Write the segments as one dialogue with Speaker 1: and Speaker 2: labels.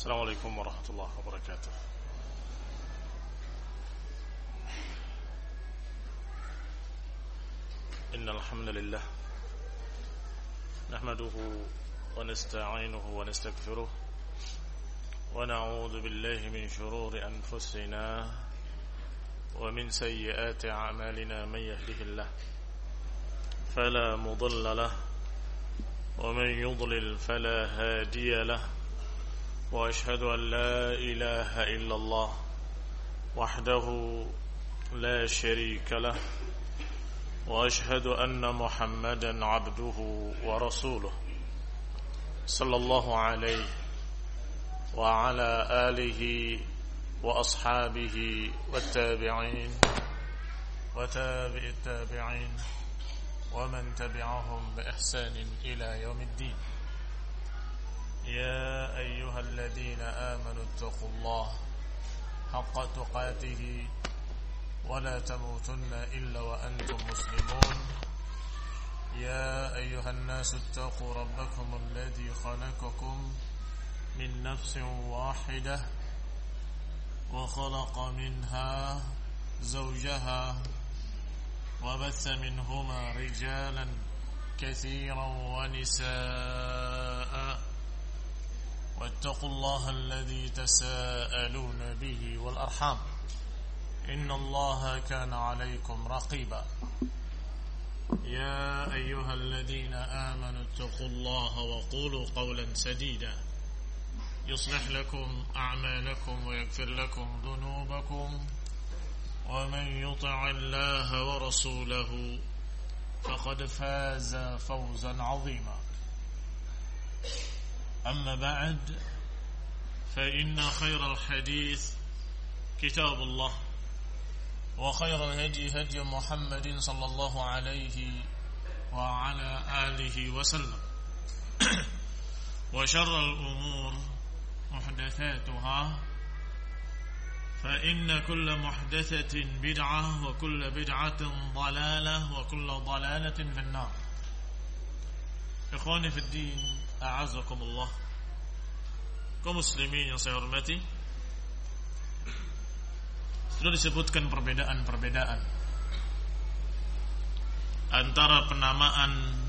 Speaker 1: السلام عليكم ورحمة الله وبركاته. إن الحمد لله نحمده ونستعينه ونستغفره ونعوذ بالله من شرور أنفسنا ومن سيئات أعمالنا. من يهده الله فلا مضل له ومن يضلل فلا هادي له، وأشهد أن لا إله إلا الله وحده لا شريك له، وأشهد أن محمدا عبده ورسوله صلى الله عليه وعلى آله وأصحابه والتابعين وتابع التابعين ومن تبعهم بإحسان إلى يوم الدين. يا أيها الذين آمنوا اتقوا الله حق تقاته ولا تموتن إلا وأنتم مسلمون. يا أيها الناس اتقوا ربكم الذي خلقكم من نفس واحدة وخلق منها زوجها وبث منهما رجالا كثيرا ونساء، واتقوا الله الذي تساءلون به والأرحام إن الله كان عليكم رقيبا. يا أيها الذين آمنوا اتقوا الله وقولوا قولا سديدا يصلح لكم أعمالكم ويغفر لكم ذنوبكم، ومن يطع الله ورسوله فقد فاز فوزا عظيما. أما بعد، فإن خير الحديث كتاب الله، وخير الهدي هدي محمد صلى الله عليه وعلى آله وسلم، وشر الأمور محدثاتها، فإن كل محدثة بدعة وكل بدعة ضلالة وكل ضلالة في النار. Ikhwani fi din, a'azakumullah. Kaum muslimin yang saya hormati, sudah disebutkan perbedaan-perbedaan antara penamaan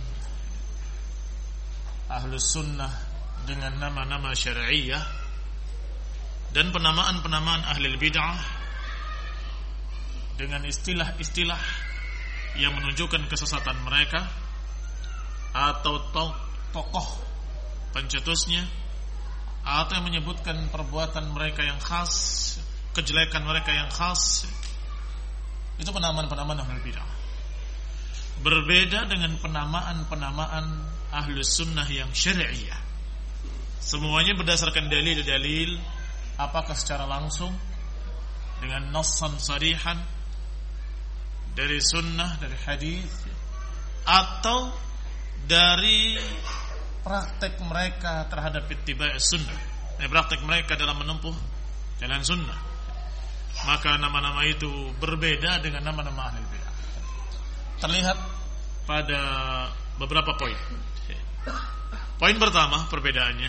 Speaker 1: Ahlus Sunnah dengan nama-nama syar'iyah dan penamaan-penamaan Ahlul Bid'ah dengan istilah-istilah yang menunjukkan kesesatan mereka atau tokoh pencetusnya, atau yang menyebutkan perbuatan mereka yang khas, kejelekan mereka yang khas. Itu penamaan-penamaan Ahlul Bid'ah. Berbeda dengan penamaan-penamaan Ahlus Sunnah yang syari'iyah. Semuanya berdasarkan dalil-dalil, apakah secara langsung dengan nassan sarihan dari sunnah, dari hadis, atau dari praktek mereka terhadap ittiba' sunnah, dari praktek mereka dalam menempuh jalan sunnah. Maka nama-nama itu berbeda dengan nama-nama Ahlul Bid'ah. Terlihat pada beberapa poin. Poin pertama perbedaannya,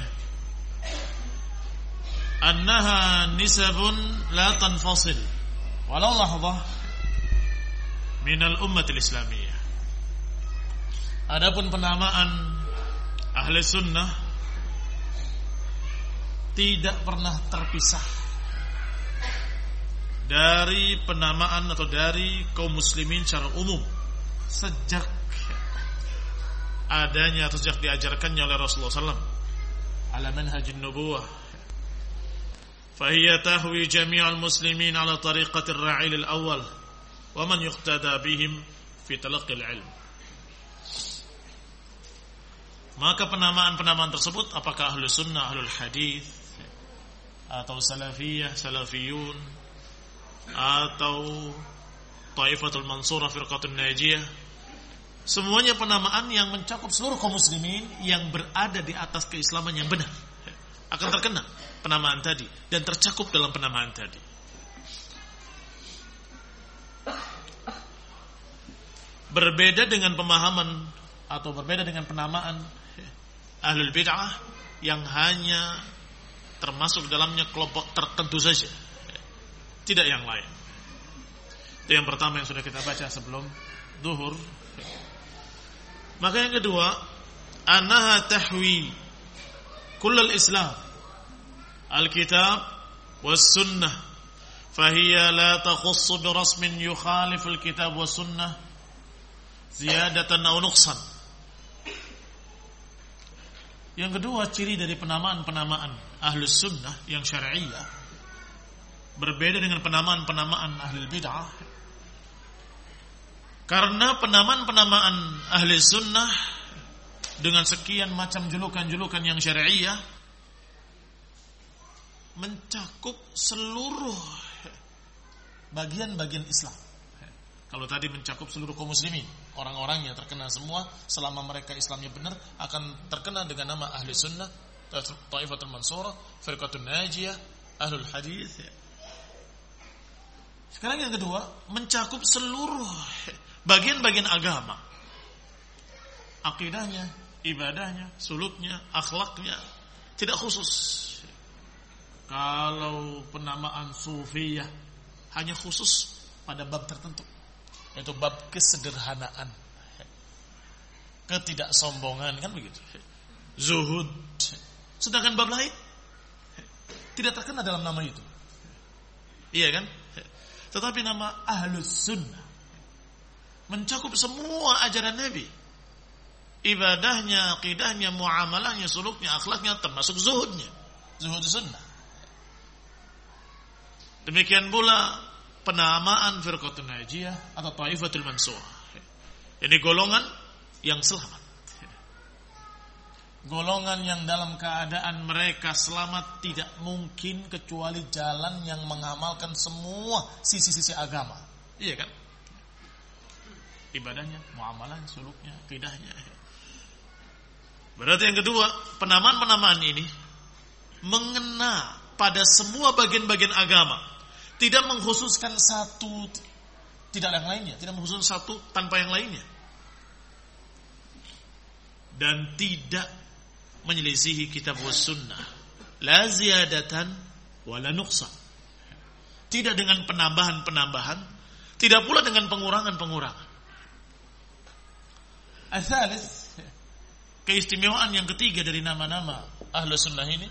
Speaker 1: annaha nisabun la tanfasil walau lahzah minal ummatil islamiyah. Adapun penamaan Ahli Sunnah tidak pernah terpisah dari penamaan atau dari kaum muslimin secara umum sejak adanya atau sejak diajarkannya oleh Rasulullah SAW ala manhajin nubuwah. Fahiya tahwi jami'al muslimin ala tariqatir ra'il al-awwal wa man yuqtada bihim fi talaqqil ilm. Maka penamaan-penamaan tersebut, apakah Ahlus Sunnah, Ahlul Hadis, atau Salafiyah, Salafiyun, atau Taifatul Mansurah, Firqatul Najiyah, semuanya penamaan yang mencakup seluruh kaum muslimin yang berada di atas keislaman yang benar akan terkena penamaan tadi dan tercakup dalam penamaan tadi. Berbeda dengan pemahaman atau berbeda dengan penamaan Ahlul Bid'ah yang hanya termasuk dalamnya kelompok tertentu saja, tidak yang lain. Itu yang pertama yang sudah kita baca sebelum zuhur. Maka yang kedua, annaha tahwi kullal Islam, al-kitab was sunnah, fahiya la takhussu bi rasmin yukhalif al-kitab was sunnah ziyadatan aw nuqsan. Yang kedua, ciri dari penamaan-penamaan ahlus sunnah yang syar'iyyah berbeda dengan penamaan-penamaan ahlul bid'ah. Karena penamaan-penamaan ahli sunnah dengan sekian macam julukan-julukan yang syar'iyyah mencakup seluruh bagian-bagian Islam. Kalau tadi mencakup seluruh kaum muslimin, orang-orangnya terkena semua selama mereka Islamnya benar akan terkena dengan nama ahli sunnah, Thaifatul Mansurah, Firqatun Najiyah, Ahlul Hadis. Sekarang yang kedua, mencakup seluruh bagian-bagian agama, akidahnya, ibadahnya, suluknya, akhlaknya, tidak khusus. Kalau penamaan sufiyah hanya khusus pada bab tertentu, yaitu bab kesederhanaan, ketidaksombongan, kan begitu, zuhud. Sedangkan bab lain tidak terkena dalam nama itu, iya kan? Tetapi nama ahlus sunnah mencakup semua ajaran Nabi, ibadahnya, akidahnya, muamalahnya, suluknya, akhlaknya, termasuk zuhudnya, zuhud sunnah. Demikian pula penamaan Firqatun Najiyah atau Thaifatul Mansurah. Ini golongan yang selamat, golongan yang dalam keadaan mereka selamat tidak mungkin kecuali jalan yang mengamalkan semua sisi-sisi agama. Iya kan? Ibadahnya, muamalahnya, suluknya, akidahnya. Berarti yang kedua, penamaan-penamaan ini mengena pada semua bagian-bagian agama, tidak mengkhususkan satu, tidak yang lainnya, tidak mengkhususkan satu tanpa yang lainnya, dan tidak menyelisihi kitab was sunnah, la ziyadatan wala nuqsan, tidak dengan penambahan-penambahan, tidak pula dengan pengurangan-pengurangan. Al-thalith, keistimewaan yang ketiga dari nama-nama ahlus sunnah ini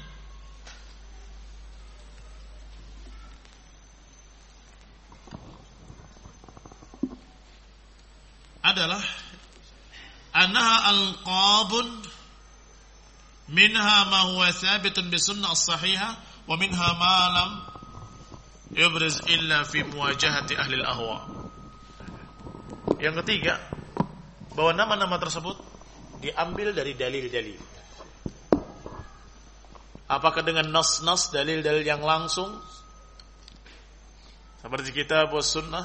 Speaker 1: adalah annaha alqabun minha ma huwa thabitun bi sunnah as-sahihah wa minha ma lam yubriz illa fi muwajahati ahli al-ahwa. Yang ketiga, bahwa nama-nama tersebut diambil dari dalil-dalil. Apakah dengan nas-nas, dalil-dalil yang langsung seperti kitab was sunnah,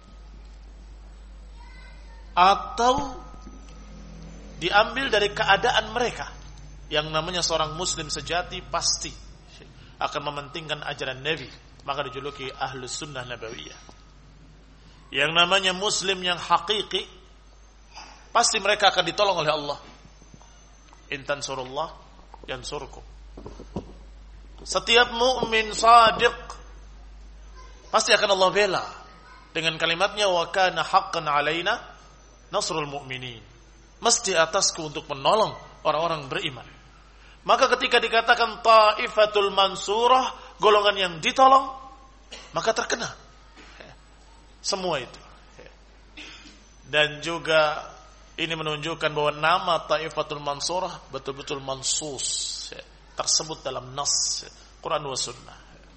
Speaker 1: atau diambil dari keadaan mereka. Yang namanya seorang muslim sejati pasti akan mementingkan ajaran Nabi, maka dijuluki ahlus sunnah nabawiyah. Yang namanya muslim yang hakiki, pasti mereka akan ditolong oleh Allah. In tansurullah yansurkum. Setiap mukmin shadiq pasti akan Allah bela dengan kalimatnya wa kana haqqan alaina nasrul mu'minin. Mesti atasku untuk menolong orang-orang beriman. Maka ketika dikatakan Thaifatul Mansurah, golongan yang ditolong, maka terkena semua itu. Dan juga ini menunjukkan bahwa nama Thaifatul Mansurah betul-betul mansus, tersebut dalam nas Quran wa sunnah.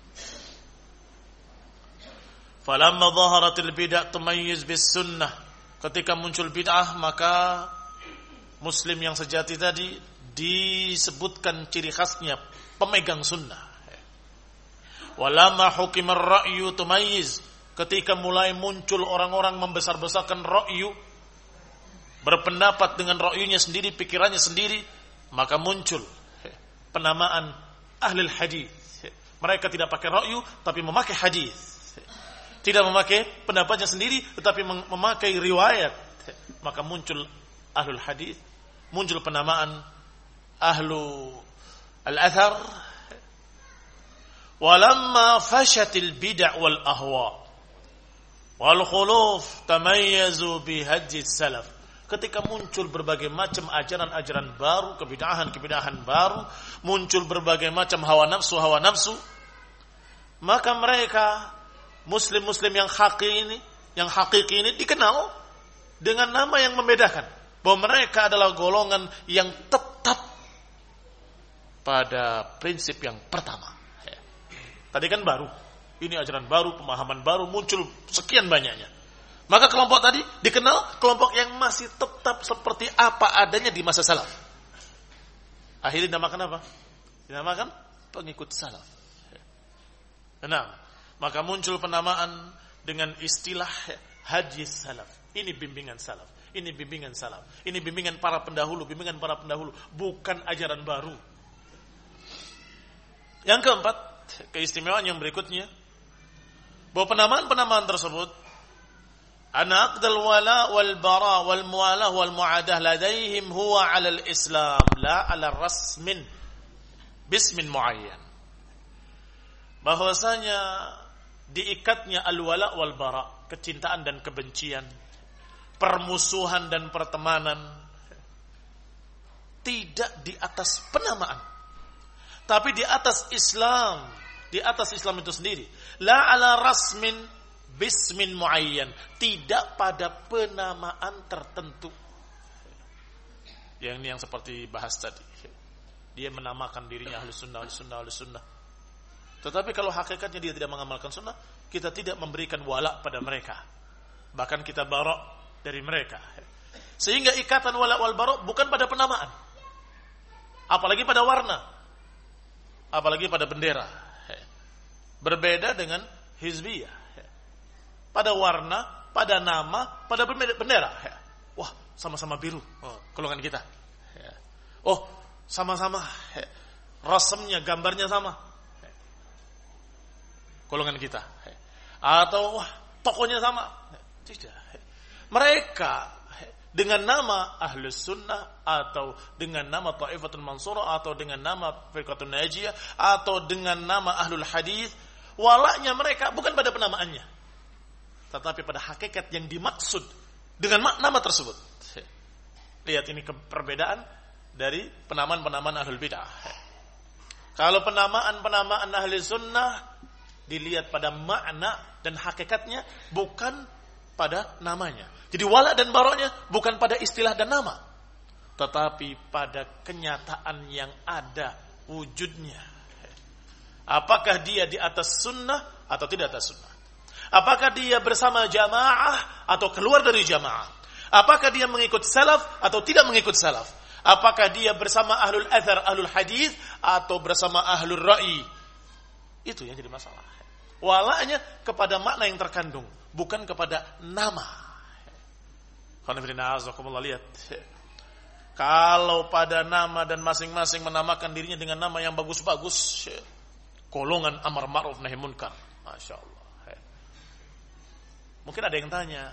Speaker 1: Falamma dhaharatil bid'ah tumayyiz bis sunnah. Ketika muncul bid'ah, maka muslim yang sejati tadi disebutkan ciri khasnya pemegang sunnah. Walamma hukimar ra'yu tumayyiz. Ketika mulai muncul orang-orang membesar-besarkan ra'yu, berpendapat dengan ra'yunya sendiri, pikirannya sendiri, maka muncul penamaan ahlul hadis. Mereka tidak pakai ra'yu tapi memakai hadis. Tidak memakai pendapatnya sendiri tetapi memakai riwayat. Maka muncul ahlul hadis, muncul penamaan ahlu al-athar, Walamma fashatil bid'ah wal ahwa wal khuluf tamayyazu bihadji salaf. Ketika muncul berbagai macam ajaran-ajaran baru, kebid'ahan baru, muncul berbagai macam hawa nafsu, maka mereka muslim-muslim yang hakiki ini dikenal dengan nama yang membedakan, bahwa mereka adalah golongan yang tetap pada prinsip yang pertama. Tadi kan baru, ini ajaran baru, pemahaman baru, muncul sekian banyaknya. Maka kelompok tadi dikenal kelompok yang masih tetap seperti apa adanya di masa salaf. Akhirnya dinamakan apa? Dinamakan pengikut salaf. Nah, maka muncul penamaan dengan istilah hadis salaf. Ini bimbingan salaf. Ini bimbingan salaf. Ini bimbingan para pendahulu, bukan ajaran baru. Yang keempat, keistimewaan yang berikutnya, bahwa penamaan-penamaan tersebut, anna aqdal wala wal bara wal mualah wal muadah ladaihim huwa 'ala al-islam la 'ala rasmin bismin muayyan. Bahwasanya diikatnya al-wala wal bara, kecintaan dan kebencian, permusuhan dan pertemanan, tidak di atas penamaan, tapi di atas Islam, di atas Islam itu sendiri. La ala rasmin bismin muayyan, tidak pada penamaan tertentu. Yang ini yang seperti bahas tadi. Dia menamakan dirinya ahli sunnah. Tetapi kalau hakikatnya dia tidak mengamalkan sunnah, kita tidak memberikan wala pada mereka. Bahkan kita barok dari mereka. Sehingga ikatan wala wal barok bukan pada penamaan, apalagi pada warna, apalagi pada bendera. Berbeda dengan hizbiyah. Pada warna, pada nama, pada bendera. Wah, sama-sama biru. Oh, golongan kita. Oh, sama-sama. Rasemnya, gambarnya sama. Golongan kita. Atau, wah, tokonya sama. Tidak. Mereka dengan nama Ahlus Sunnah, atau dengan nama Ta'ifatul Mansurah, atau dengan nama Firqatun Najiyah, atau dengan nama Ahlul Hadis, walaknya mereka bukan pada penamaannya, tetapi pada hakikat yang dimaksud dengan nama tersebut. Lihat ini perbedaan dari penamaan-penamaan Ahlul Bid'ah. Kalau penamaan-penamaan Ahli Sunnah dilihat pada makna dan hakikatnya, bukan pada namanya. Jadi wala dan baroknya bukan pada istilah dan nama, tetapi pada kenyataan yang ada wujudnya. Apakah dia di atas sunnah atau tidak atas sunnah? Apakah dia bersama jamaah atau keluar dari jamaah? Apakah dia mengikut salaf atau tidak mengikut salaf? Apakah dia bersama ahlul athar, ahlul hadis, atau bersama ahlul ra'i? Itu yang jadi masalah. Walanya kepada makna yang terkandung, bukan kepada nama. Lihat, kalau pada nama dan masing-masing menamakan dirinya dengan nama yang bagus-bagus, golongan amar ma'ruf nahi munkar, masya Allah. Mungkin ada yang tanya,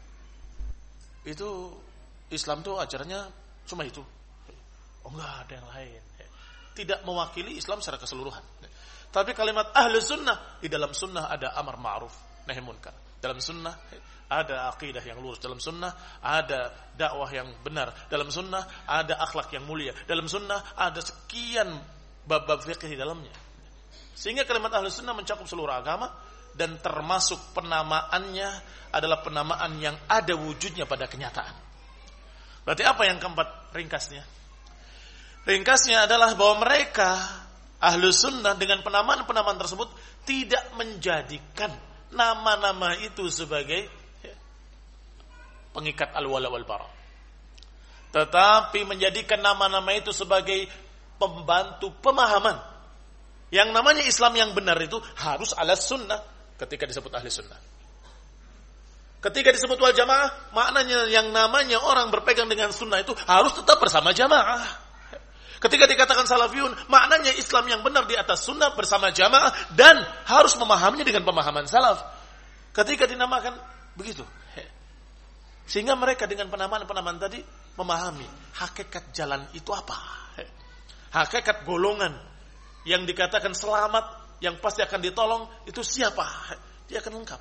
Speaker 1: itu Islam tuh ajarannya cuma itu? Oh, enggak, ada yang lain. Tidak mewakili Islam secara keseluruhan. Tapi kalimat ahlu sunnah, di dalam sunnah ada amar ma'ruf nahi munkar. Dalam sunnah ada akidah yang lurus. Dalam sunnah ada dakwah yang benar. Dalam sunnah ada akhlak yang mulia. Dalam sunnah ada sekian bab-bab fikih di dalamnya. Sehingga kalimat ahlu sunnah mencakup seluruh agama, dan termasuk penamaannya adalah penamaan yang ada wujudnya pada kenyataan. Berarti apa yang keempat ringkasnya? Ringkasnya adalah bahwa mereka ahlu sunnah dengan penamaan-penamaan tersebut tidak menjadikan nama-nama itu sebagai pengikat al-wala wal bara, tetapi menjadikan nama-nama itu sebagai pembantu pemahaman. Yang namanya Islam yang benar itu harus ala sunnah ketika disebut ahli sunnah. Ketika disebut wal jamaah, maknanya yang namanya orang berpegang dengan sunnah itu harus tetap bersama jamaah. Ketika dikatakan salafiyun, maknanya Islam yang benar di atas sunnah bersama jamaah, dan harus memahaminya dengan pemahaman salaf. Ketika dinamakan begitu, sehingga mereka dengan penamaan-penamaan tadi memahami hakikat jalan itu apa, hakikat golongan yang dikatakan selamat, yang pasti akan ditolong itu siapa? Dia akan lengkap.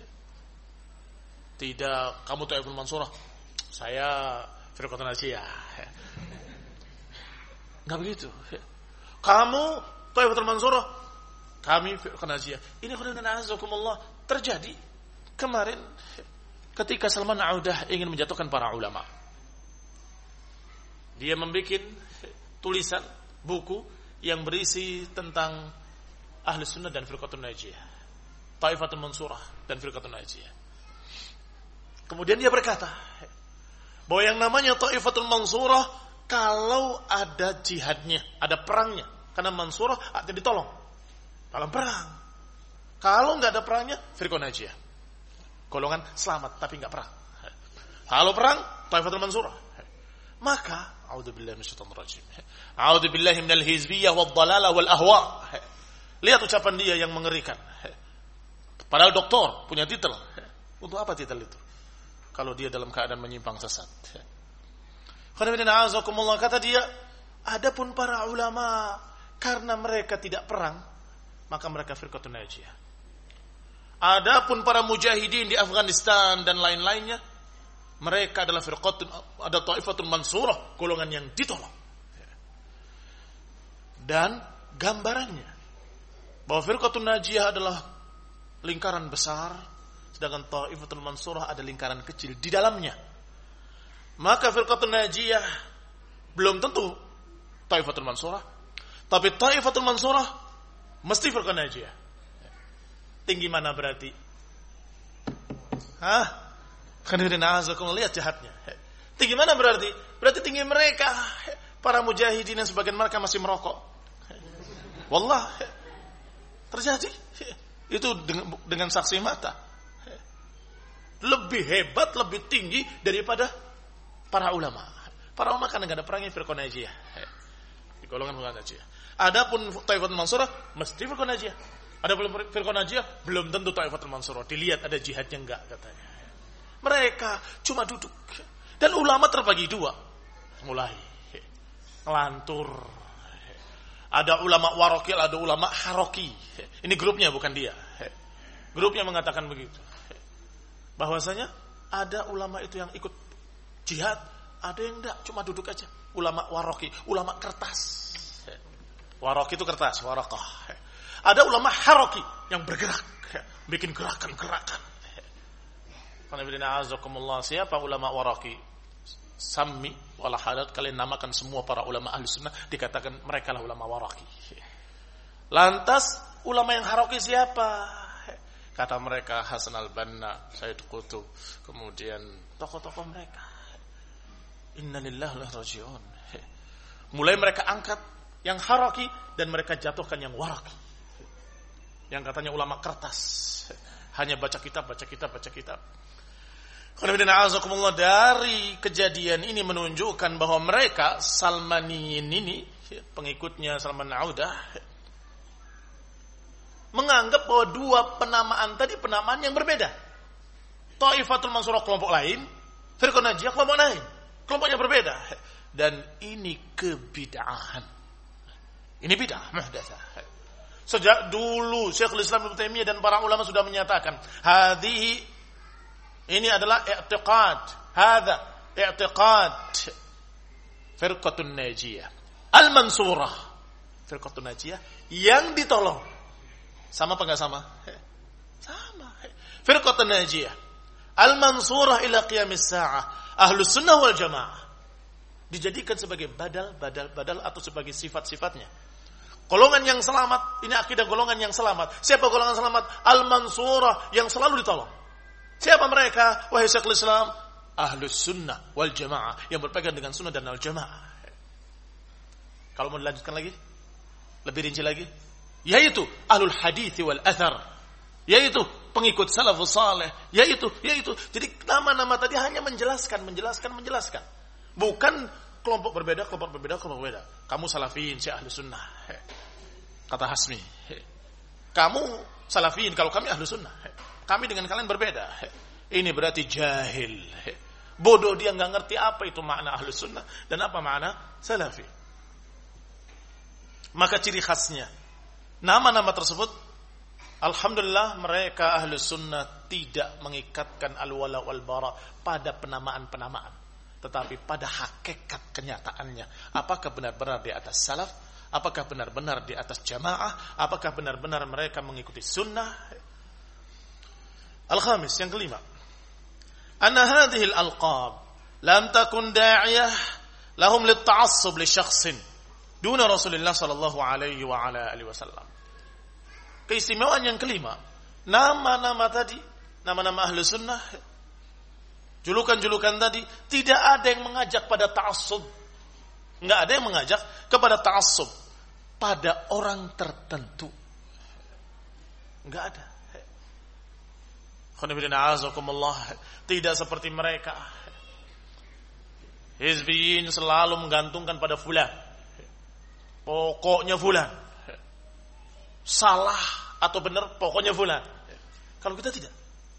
Speaker 1: Tidak, kamu Thaifatul Mansurah, saya Firqatun Najiyah. Enggak begitu. Kamu Thaifatul Mansurah, kami Firqatun Najiyah. Ini khairan terjadi kemarin ketika Salman Audah ingin menjatuhkan para ulama. Dia membuat tulisan buku yang berisi tentang Ahli Sunnah dan Firqatun Najiyah, Thaifatul Mansurah dan Firqatun Najiyah. Kemudian dia berkata bahwa yang namanya Thaifatul Mansurah kalau ada jihadnya, ada perangnya, karena Mansurah akan ditolong dalam perang. Kalau nggak ada perangnya, Firqatun Najiyah, golongan selamat tapi nggak perang. Kalau perang, Thaifatul Mansurah. Maka a'udzubillahi minasyaitonir rajim. A'udzubillahi minal hizbiyyah wad dhalalah wal ahwa. Lihat ucapan dia yang mengerikan. Padahal doktor punya titel. Untuk apa titel itu? Kalau dia dalam keadaan menyimpang sesat. Kata dia, adapun para ulama karena mereka tidak perang, maka mereka Firqatun Najiyah. Adapun para mujahidin di Afghanistan dan lain-lainnya, mereka adalah ada Thaifatul Mansurah, golongan yang ditolong. Dan gambarannya bahwa Firqatun Najiyah adalah lingkaran besar, sedangkan Thaifatul Mansurah ada lingkaran kecil di dalamnya. Maka Firqatun Najiyah belum tentu Thaifatul Mansurah, tapi Thaifatul Mansurah mesti Firqatun Najiyah. Tinggi mana berarti? Lihat jahatnya. Tinggi mana berarti? Berarti tinggi mereka. Para mujahidin yang sebagian mereka masih merokok. Wallah, terjadi. Itu dengan saksi mata. Lebih hebat, lebih tinggi daripada para ulama. Para ulama kan enggak ada perangnya Firqatun Najiyah. Di golongan Firqatun Najiyah. Adapun Thaifatul Mansurah mesti Firqatun Najiyah. Adapun Firqatun Najiyah belum tentu Thaifatul Mansurah. Dilihat ada jihadnya enggak katanya. Mereka cuma duduk. Dan ulama terbagi dua. Mulai ngelantur. Ada ulama warokil, ada ulama haroki. Ini grupnya bukan dia. Grupnya mengatakan begitu. Bahwasanya ada ulama itu yang ikut jihad, ada yang enggak, cuma duduk aja. Ulama waroki, ulama kertas. Waroki itu kertas, warokah. Ada ulama haroki yang bergerak, bikin gerakan-gerakan. Siapa ulama waraki? Sami wala hadat, kalian namakan semua para ulama ahli sunnah, dikatakan mereka lah ulama waraki. Lantas ulama yang haraki siapa? Kata mereka Hasan al-Banna, Sayyid Qutb, kemudian tokoh-tokoh mereka. Inna lillahi wa inna ilaihi raji'un. Mulai mereka angkat yang haraki dan mereka jatuhkan yang waraki. Yang katanya ulama kertas, hanya baca kitab. Dari kejadian ini menunjukkan bahwa mereka Salmaniyin ini, pengikutnya Salman Audah, menganggap bahwa dua penamaan tadi penamaan yang berbeda. Thaifatul Mansurah kelompok lain, Firqatun Najiyah kelompok lain, kelompoknya berbeda. Dan ini kebid'ahan. Ini bid'ah muhdatsah. Sejak dulu Syekhul Islam Ibnu Taimiyah dan para ulama sudah menyatakan, ini adalah i'tiqad Firqatun Najiyah Al-Mansurah, Firqatun Najiyah yang ditolong. Sama apa enggak sama? Sama. Firqatun Najiyah Al-Mansurah ila qiyamis sa'ah, Ahlus Sunnah wal Jamaah, dijadikan sebagai badal atau sebagai sifat-sifatnya. Golongan yang selamat, ini akidah golongan yang selamat. Siapa golongan selamat? Al-Mansurah, yang selalu ditolong. Siapa mereka? Wahai Syekhul Islam, Ahlus Sunnah wal Jamaah, yang berpegang dengan sunnah dan al-jamaah. Kalau mau dilanjutkan lagi, lebih rinci lagi, yaitu Ahlul Hadits wal Athar, yaitu pengikut salafus saleh, yaitu. Jadi nama-nama tadi hanya menjelaskan. Bukan kelompok berbeda. Kamu salafiyin, si Ahlus Sunnah. Kata Hasmi, kamu salafiyin, kalau kami Ahlus Sunnah. Kami dengan kalian berbeda. Ini berarti jahil. Bodoh, dia enggak ngerti apa itu makna Ahlus Sunnah dan apa makna salafi. Maka ciri khasnya Nama-nama tersebut, alhamdulillah mereka ahlu sunnah tidak mengikatkan al-wala wal-bara pada penamaan-penamaan, tetapi pada hakikat kenyataannya. Apakah benar-benar di atas salaf? Apakah benar-benar di atas jamaah? Apakah benar-benar mereka mengikuti sunnah? Al-khamis, yang kelima, anna hadhihi al-alqab lam takun da'iyah lahum lit-ta'assub li syakhsin duna Rasulullah sallallahu alaihi wa ala alihi wasallam. Keistimewaan yang kelima, nama-nama tadi, nama-nama ahlu sunnah, julukan-julukan tadi, tidak ada yang mengajak pada ta'assub. Enggak ada yang mengajak kepada ta'assub pada orang tertentu. Enggak ada. Tidak seperti mereka. Hizbiyin selalu menggantungkan pada fulan. Pokoknya fulan. Salah atau benar, pokoknya fulan. Kalau kita tidak.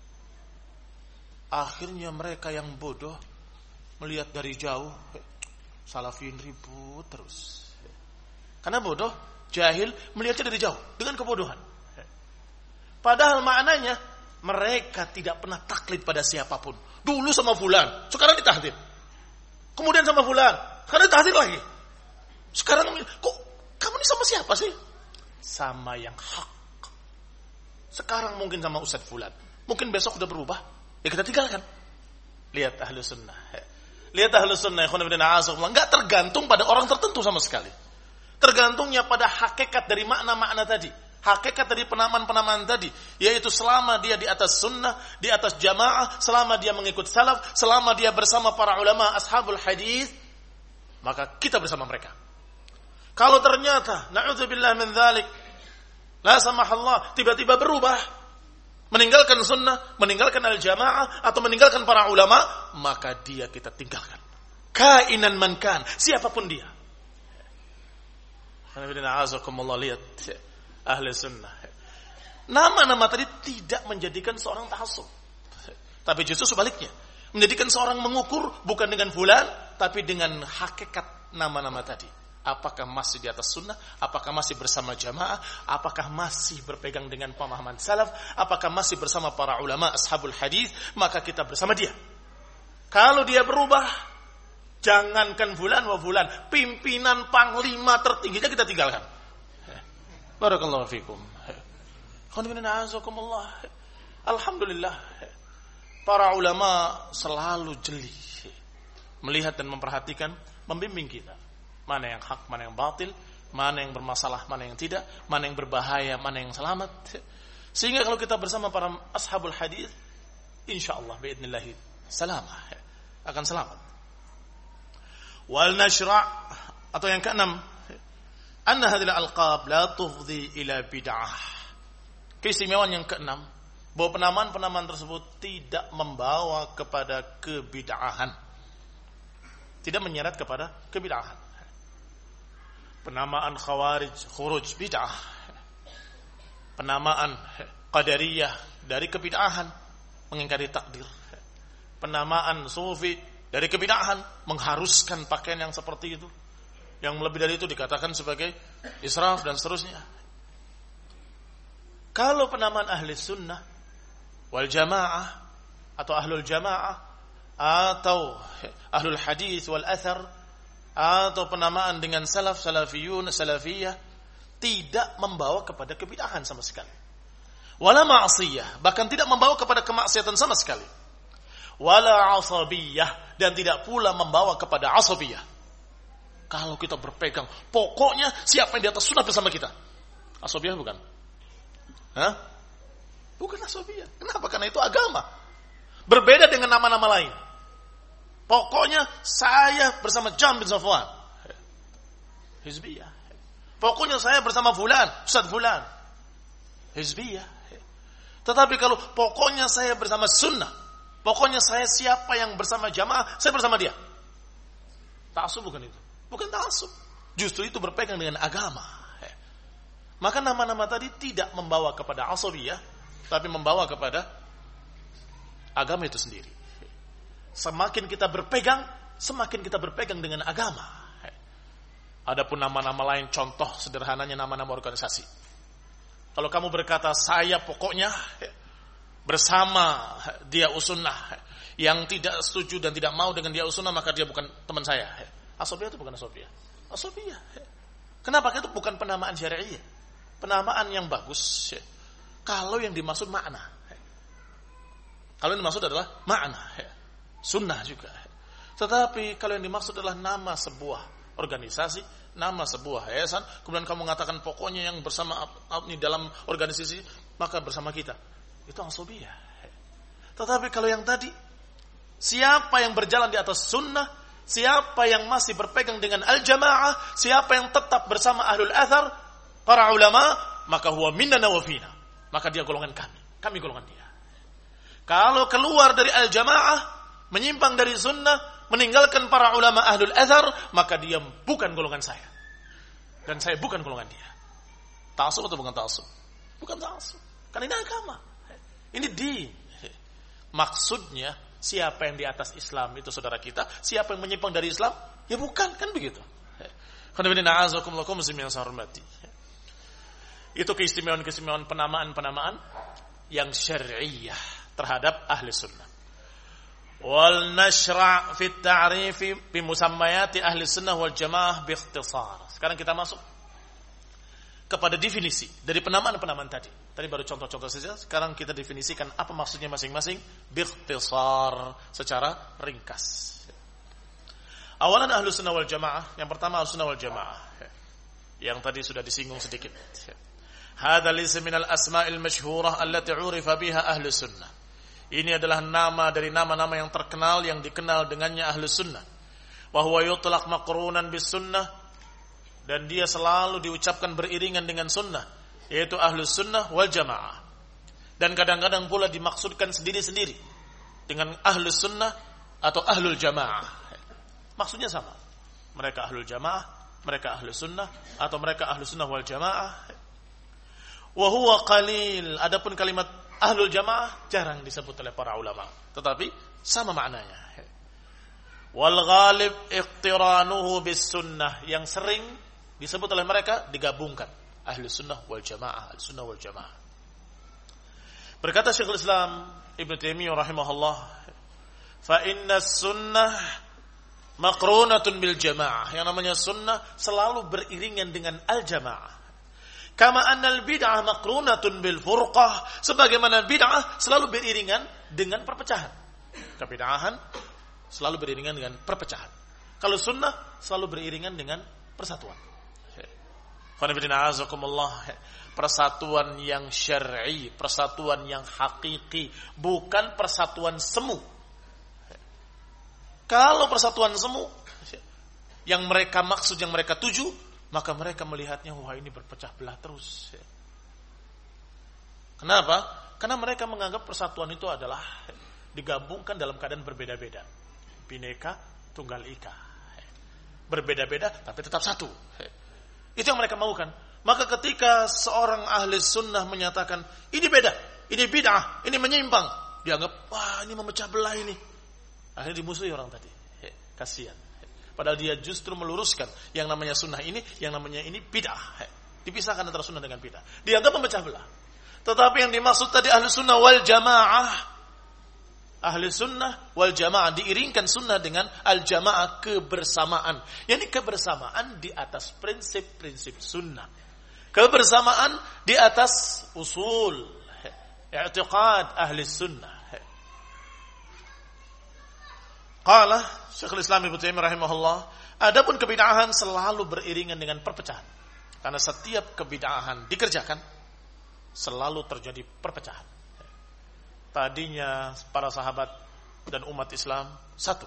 Speaker 1: Akhirnya mereka yang bodoh melihat dari jauh, Salafiyin ribut terus. Karena bodoh, jahil, melihatnya dari jauh dengan kebodohan. Padahal maknanya mereka tidak pernah taklid pada siapapun. Dulu sama fulan, sekarang ditahdir. Kemudian sama fulan, sekarang ditahdir lagi. Sekarang kok kamu ini sama siapa sih? Sama yang hak. Sekarang mungkin sama Ustadz fulan, mungkin besok udah berubah, ya kita tinggalkan. Lihat ahlu sunnah. Lihat ahlu sunnah, enggak tergantung pada orang tertentu sama sekali. Tergantungnya pada hakikat dari makna-makna tadi. Hakikat dari penamaan-penamaan tadi. Yaitu selama dia di atas sunnah, di atas jamaah, selama dia mengikut salaf, selama dia bersama para ulama ashabul hadis, maka kita bersama mereka. Kalau ternyata, na'udzubillah min dzalik, la samahallah, tiba-tiba berubah, meninggalkan sunnah, meninggalkan al-jamaah, atau meninggalkan para ulama, maka dia kita tinggalkan. Kainan man kan, siapapun dia. Lihat ahli sunnah. Nama-nama tadi tidak menjadikan seorang tahassub, tapi justru sebaliknya, menjadikan seorang mengukur bukan dengan fulan, tapi dengan hakikat nama-nama tadi. Apakah masih di atas sunnah? Apakah masih bersama jamaah? Apakah masih berpegang dengan pemahaman salaf? Apakah masih bersama para ulama ashabul hadis? Maka kita bersama dia. Kalau dia berubah, jangankan fulan wa fulan, pimpinan panglima tertingginya kita tinggalkan. Barakallahu fikum. Alhamdulillah, para ulama selalu jeli melihat dan memperhatikan, membimbing kita. Mana yang hak, mana yang batil, mana yang bermasalah, mana yang tidak, mana yang berbahaya, mana yang selamat. Sehingga kalau kita bersama para ashabul hadis, insyaallah biidznillah salamah, akan selamat. Wal nashra' atau yang keenam, anna hadhihi al-alqab la tufdi ila bid'ah. Keistimewaan yang keenam, bahwa penamaan-penamaan tersebut tidak membawa kepada kebid'ahan. Tidak menyeret kepada kebid'ahan. Penamaan khawarij, khuruj bid'ah. Penamaan qadariyah dari kebid'ahan, mengingkari takdir. Penamaan sufi dari kebid'ahan, mengharuskan pakaian yang seperti itu. Yang lebih dari itu dikatakan sebagai israf dan seterusnya. Kalau penamaan ahli sunnah wal jamaah atau ahlul jamaah atau ahlul hadis wal athar atau penamaan dengan salaf, salafiyun, salafiyah, tidak membawa kepada kebid'ahan sama sekali. Wala ma'siyah, bahkan tidak membawa kepada kemaksiatan sama sekali. Wala asabiyah, dan tidak pula membawa kepada asabiyah. Kalau kita berpegang, pokoknya siapa yang di atas sunnah bersama kita. Asabiyah bukan? Hah? Bukan asabiyah. Kenapa? Karena itu agama. Berbeda dengan nama-nama lain. Pokoknya saya bersama Jam bin Safwan, hizbiyah. Pokoknya saya bersama fulan, Ustaz fulan, hizbiyah. Tetapi kalau pokoknya saya bersama sunnah, pokoknya saya siapa yang bersama jamaah, saya bersama dia. Ta'assub bukan itu. Bukan ta'assub. Justru itu berpegang dengan agama. Maka nama-nama tadi tidak membawa kepada asabiyah, tapi membawa kepada agama itu sendiri. Semakin kita berpegang, semakin kita berpegang dengan agama. Adapun nama-nama lain, contoh sederhananya nama-nama organisasi. Kalau kamu berkata saya pokoknya bersama dia usunnah, yang tidak setuju dan tidak mau dengan dia usunnah maka dia bukan teman saya. Asobiyah itu bukan asobiyah. Asobiyah. Kenapa? Itu bukan penamaan syar'i. Penamaan yang bagus. Kalau yang dimaksud makna. Kalau yang dimaksud adalah makna. Sunnah juga. Tetapi kalau yang dimaksud adalah nama sebuah organisasi, nama sebuah yayasan, kemudian kamu mengatakan pokoknya yang bersama ini dalam organisasi maka bersama kita. Itu asobiyah. Tetapi kalau yang tadi, siapa yang berjalan di atas sunnah, siapa yang masih berpegang dengan al-jamaah, siapa yang tetap bersama ahlul athar, para ulama, maka huwa minnana wa fina. Maka dia golongan kami golongan dia. Kalau keluar dari al-jamaah, menyimpang dari sunnah, meninggalkan para ulama ahlul athar, maka dia bukan golongan saya. Dan saya bukan golongan dia. Ta'assub atau bukan ta'assub? Bukan ta'assub. Karena ini agama. Ini din. Maksudnya, siapa yang di atas Islam itu saudara kita, siapa yang menyimpang dari Islam, ya bukan, kan begitu. Itu keistimewaan-keistimewaan penamaan-penamaan yang syar'iyah terhadap ahli sunnah. Wal nashra' fi at-ta'rif bi musammayati ahli sunnah wal jamaah bi ikhtisar. Sekarang kita masuk kepada definisi dari penamaan-penamaan tadi. Tadi baru contoh-contoh saja, sekarang kita definisikan apa maksudnya masing-masing bi ikhtisar secara ringkas. Awalan ahli sunnah wal jamaah, yang pertama ahli sunnah wal jamaah. Yang tadi sudah disinggung sedikit. Hada laysa min al-asma'il masyhurah allati 'urifa biha ahli sunnah. Ini adalah nama dari nama-nama yang terkenal yang dikenal dengannya ahli sunnah. Wa huwa yutlaq maqrunan bis sunnah, dan dia selalu diucapkan beriringan dengan sunnah, yaitu ahli sunnah wal jamaah. Dan kadang-kadang pula dimaksudkan sendiri-sendiri dengan ahli sunnah atau ahlul jamaah. Maksudnya sama. Mereka ahlul jamaah, mereka ahli sunnah, atau mereka ahli sunnah wal jamaah. Wa huwa qalil. Adapun kalimat ahlul jamaah jarang disebut oleh para ulama, tetapi sama maknanya. Wal ghalib iqtiranuhu bis sunnah, yang sering disebut oleh mereka digabungkan ahli sunnah wal jamaah, ahli sunnah wal jamaah. Berkata Syekhul Islam Ibnu Taimiyah rahimahullah, fa inna sunnah maqrunatun bil jamaah. Yang namanya sunnah selalu beriringan dengan al jamaah. Kama annal bid'ah maqrunatun bil furqah, sebagaimana bid'ah selalu beriringan dengan perpecahan. Kebid'ahan selalu beriringan dengan perpecahan. Kalau sunnah selalu beriringan dengan persatuan. Persatuan yang syar'i, persatuan yang hakiki, bukan persatuan semu. Kalau persatuan semu yang mereka maksud, yang mereka tuju, maka mereka melihatnya, wah ini berpecah belah terus. Kenapa? Karena mereka menganggap persatuan itu adalah digabungkan dalam keadaan berbeda-beda. Bineka Tunggal Ika. Berbeda-beda tapi tetap satu. Itu yang mereka maukan. Maka ketika seorang ahli sunnah menyatakan, ini beda, ini bid'ah, ini menyimpang, dianggap, wah ini memecah belah ini. Akhirnya dimusuhi orang tadi. Kasihan. Padahal dia justru meluruskan yang namanya sunnah ini, yang namanya ini bid'ah. Dipisahkan antara sunnah dengan bid'ah. Dianggap memecah belah. Tetapi yang dimaksud tadi ahli sunnah wal jamaah, ahli sunnah wal jamaah, diiringkan sunnah dengan al jamaah, kebersamaan. Yani kebersamaan di atas prinsip-prinsip sunnah. Kebersamaan di atas usul, i'tiqad ahli sunnah. Qala Syekhul Islam Ibnu Taimiyah rahimahullah, adapun kebid'ahan selalu beriringan dengan perpecahan. Karena setiap kebid'ahan dikerjakan selalu terjadi perpecahan. Tadinya para sahabat dan umat Islam satu.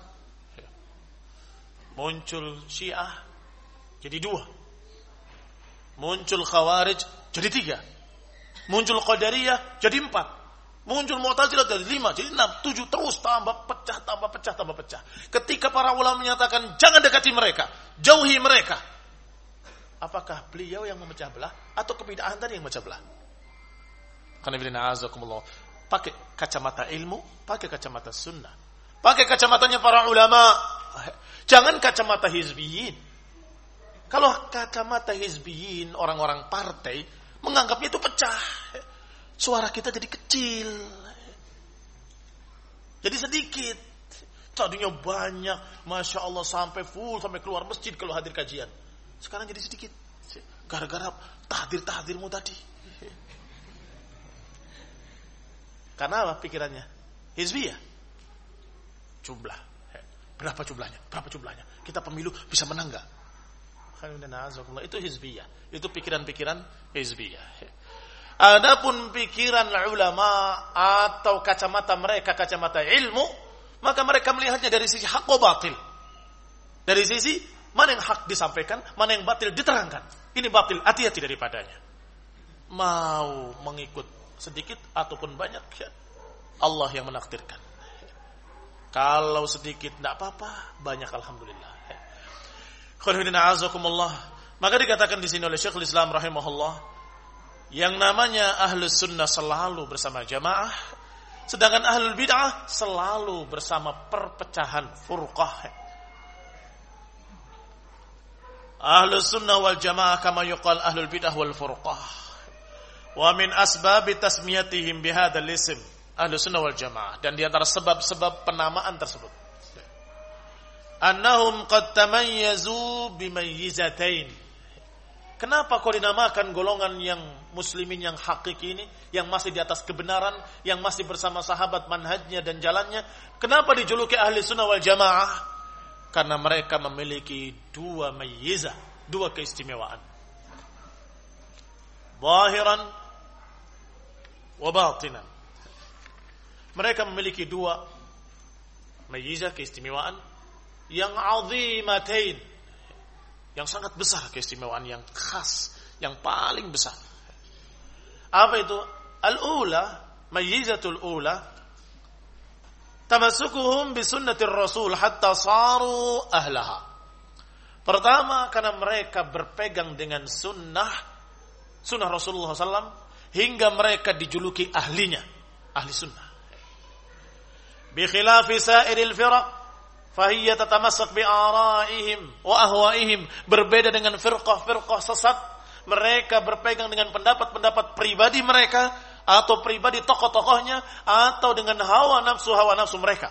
Speaker 1: Muncul Syiah jadi dua. Muncul Khawarij jadi tiga. Muncul Qadariyah jadi empat. Muncul Mu'tazilah dari 5, jadi 6, 7, terus tambah pecah, tambah pecah, tambah pecah. Ketika para ulama menyatakan jangan dekati mereka, jauhi mereka, apakah beliau yang memecah belah atau kebid'ahan tadi yang memecah belah? Karena bila na'azakumullah, pakai kacamata ilmu, pakai kacamata sunnah, pakai kacamatanya para ulama, jangan kacamata hizbiyin. Kalau kacamata hizbiyin, orang-orang partai,
Speaker 2: menganggapnya itu pecah. Suara kita jadi kecil. Jadi sedikit. Tadinya banyak, Masya Allah sampai full, sampai keluar masjid kalau hadir kajian. Sekarang jadi sedikit. Gara-gara tahdir-tahdirmu tadi. Karena apa pikirannya? Hizbiyah. Jumlah. Berapa jumlahnya? Kita pemilu bisa menang gak? Itu hizbiyah. Itu pikiran-pikiran hizbiyah. Adapun pikiran ulama atau kacamata mereka, kacamata ilmu, maka mereka melihatnya dari sisi hak atau batil. Dari sisi mana yang hak disampaikan, mana yang batil diterangkan. Ini batil, hati-hati daripadanya. Mau mengikut sedikit ataupun banyak, ya Allah yang menakdirkan. Kalau sedikit tidak apa-apa, banyak alhamdulillah. Maka dikatakan di sini oleh Syekhul Islam rahimahullah, yang namanya ahlus sunnah selalu bersama jamaah, sedangkan ahlul bid'ah selalu bersama perpecahan, furqah. Ahlus sunnah wal jamaah kama yuqal ahlul bid'ah wal furqah. Wa min asbab tasmiyatihim bihadzal ism ahlus sunnah wal jamaah, dan di antara sebab-sebab penamaan tersebut, annahum qad tamayyazu bimayyizatain. Kenapa kau dinamakan golongan yang muslimin yang hakiki ini, yang masih di atas kebenaran, yang masih bersama sahabat manhajnya dan jalannya? Kenapa dijuluki ahli sunnah wal jamaah? Karena mereka memiliki dua mayyizah, dua keistimewaan, zahiran wa batinan. Mereka memiliki dua mayyizah, keistimewaan yang azimatain, yang sangat besar, keistimewaan yang khas, yang paling besar. Apa itu? Al-ula, mayyizatul ula, tamassukuhum bisunnatir rasul hatta saru ahlaha. Pertama, karena mereka berpegang dengan sunnah Rasulullah SAW, hingga mereka dijuluki ahlinya, ahli sunnah. Bi khilafi sairil firaq, fahiyya tatamassak bi araihim wa ahwaihim. Berbeda dengan firqah-firqah sesat, mereka berpegang dengan pendapat-pendapat pribadi mereka, atau pribadi tokoh-tokohnya, atau dengan hawa nafsu mereka,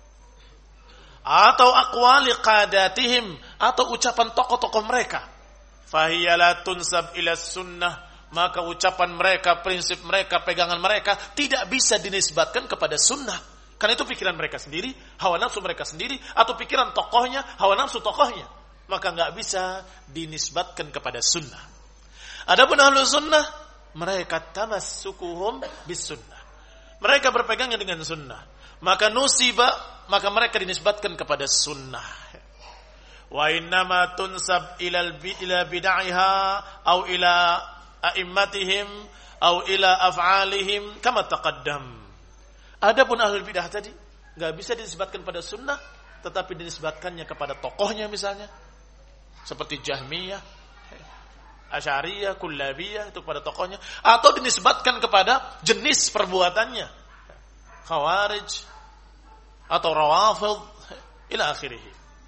Speaker 2: atau aqwali qadatihim, atau ucapan tokoh-tokoh mereka. Fahiyya la tunsab ila sunnah, maka ucapan mereka, prinsip mereka, pegangan mereka tidak bisa dinisbatkan kepada sunnah. Karena itu pikiran mereka sendiri, hawa nafsu mereka sendiri, atau pikiran tokohnya, hawa nafsu tokohnya. Maka nggak bisa dinisbatkan kepada sunnah. Adapun ahlu sunnah, mereka tamassukuhum bis sunnah. Mereka berpegangnya dengan sunnah. Maka nusiba, maka mereka dinisbatkan kepada sunnah. Wa innama tunsab ila bid'aiha au ila a'immatihim au ila af'alihim kama taqaddam. Adapun ahlul bidah tadi nggak bisa dinisbatkan pada sunnah, tetapi dinisbatkannya kepada tokohnya, misalnya seperti Jahmiyah, Asy'ariyah, Kullabiyah, itu kepada tokohnya, atau dinisbatkan kepada jenis perbuatannya, Khawarij atau Rawafid ila akhirih.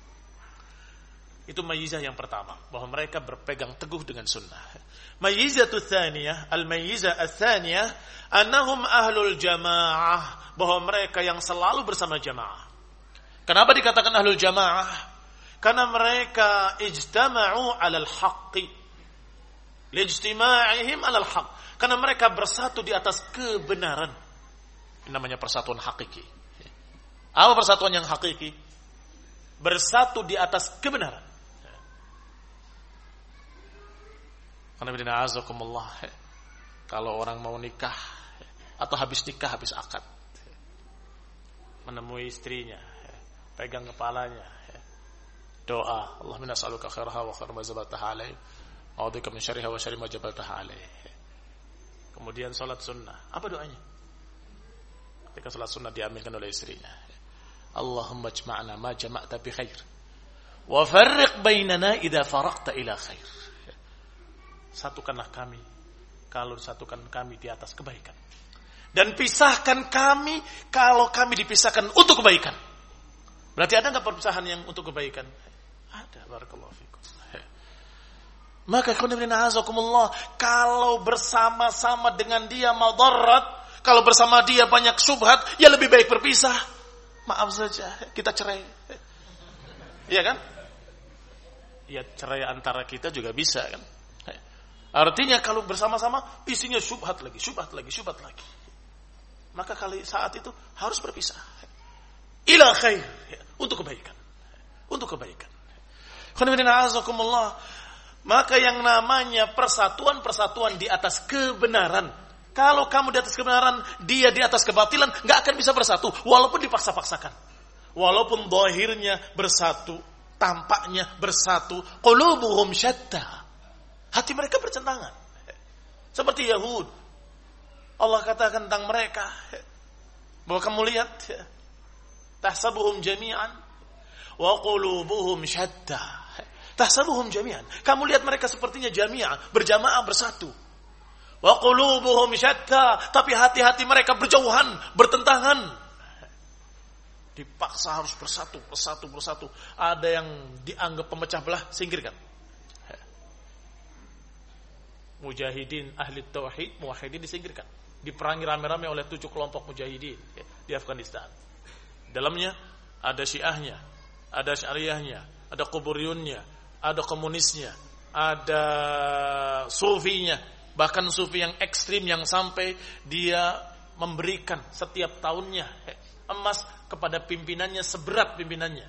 Speaker 2: Itu mayyizah yang pertama, bahwa mereka berpegang teguh dengan sunnah. Mayyizatu tsaniyah, al-mayyizah ats-tsaniyah, annahum ahlul jamaah, bahwa mereka yang selalu bersama jamaah. Kenapa dikatakan ahlul jamaah? Karena mereka ijtama'u 'alal haqqi. Lijtima'ihim 'alal haqq. Karena mereka bersatu di atas kebenaran. Ini namanya persatuan hakiki. Apa persatuan yang hakiki? Bersatu di atas kebenaran. Kalau orang mau nikah atau habis nikah, habis akad, menemui istrinya, pegang kepalanya, doa, Allahumma nas'aluka khairaha wa khaira ma jabaltaha alaih, a'udzubika min syarriha wa syarri ma jabaltaha alaih. Kemudian salat sunnah, apa doanya? Ketika salat sunnah diambilkan oleh istrinya, Allahumma ijma'na ma jama'ta bi khair wa farriq bainana idza faraqta ila khair. Satukanlah kami kalau satukan kami di atas kebaikan, dan pisahkan kami kalau kami dipisahkan untuk kebaikan. Berarti ada enggak perpisahan yang untuk kebaikan? Ada, barakallahu fikum. Maka kalau bersama-sama dengan dia madarat, kalau bersama dia banyak syubhat, ya lebih baik berpisah. Maaf saja, kita cerai. Iya kan? Ya cerai antara kita juga bisa kan. Artinya kalau bersama-sama isinya syubhat lagi. Maka kali saat itu harus berpisah. Ila khair, untuk kebaikan. Maka yang namanya persatuan di atas kebenaran. Kalau kamu di atas kebenaran, dia di atas kebatilan, nggak akan bisa bersatu. Walaupun dipaksa-paksakan. Walaupun zahirnya bersatu, tampaknya bersatu. Qulubuhum syatta. Hati mereka bertentangan. Seperti Yahud. Allah katakan tentang mereka. Bahwa kamu lihat. Tahsabuhum jami'an. Wa qulubuhum syatta. Tahsabuhum jami'an. Kamu lihat mereka sepertinya jami'an. Berjamaah bersatu. Wa qulubuhum syatta. Tapi hati-hati mereka berjauhan. Bertentangan. Dipaksa harus bersatu. Ada yang dianggap pemecah belah. Singkirkan. Mujahidin ahli tauhid, muwahhidin disingkirkan. Diperangi rame-rame oleh 7 kelompok mujahidin di Afghanistan. Dalamnya ada Syiahnya, ada Syariahnya, ada Kuburiyunnya, ada komunisnya, ada Sufinya, bahkan Sufi yang ekstrim yang sampai dia memberikan setiap tahunnya emas kepada pimpinannya seberat pimpinannya.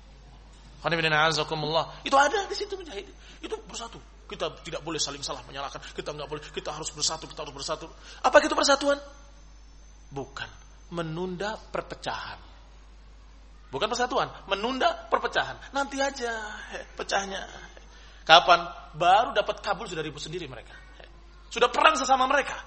Speaker 2: Itu ada di situ mujahidin. Itu bersatu. Kita tidak boleh saling salah menyalahkan. Kita enggak boleh. Kita harus bersatu. Apa itu persatuan? Bukan menunda perpecahan. Bukan persatuan, menunda perpecahan. Nanti aja pecahnya. Kapan? Baru dapat Kabul sudah ribut sendiri mereka. Sudah perang sesama mereka.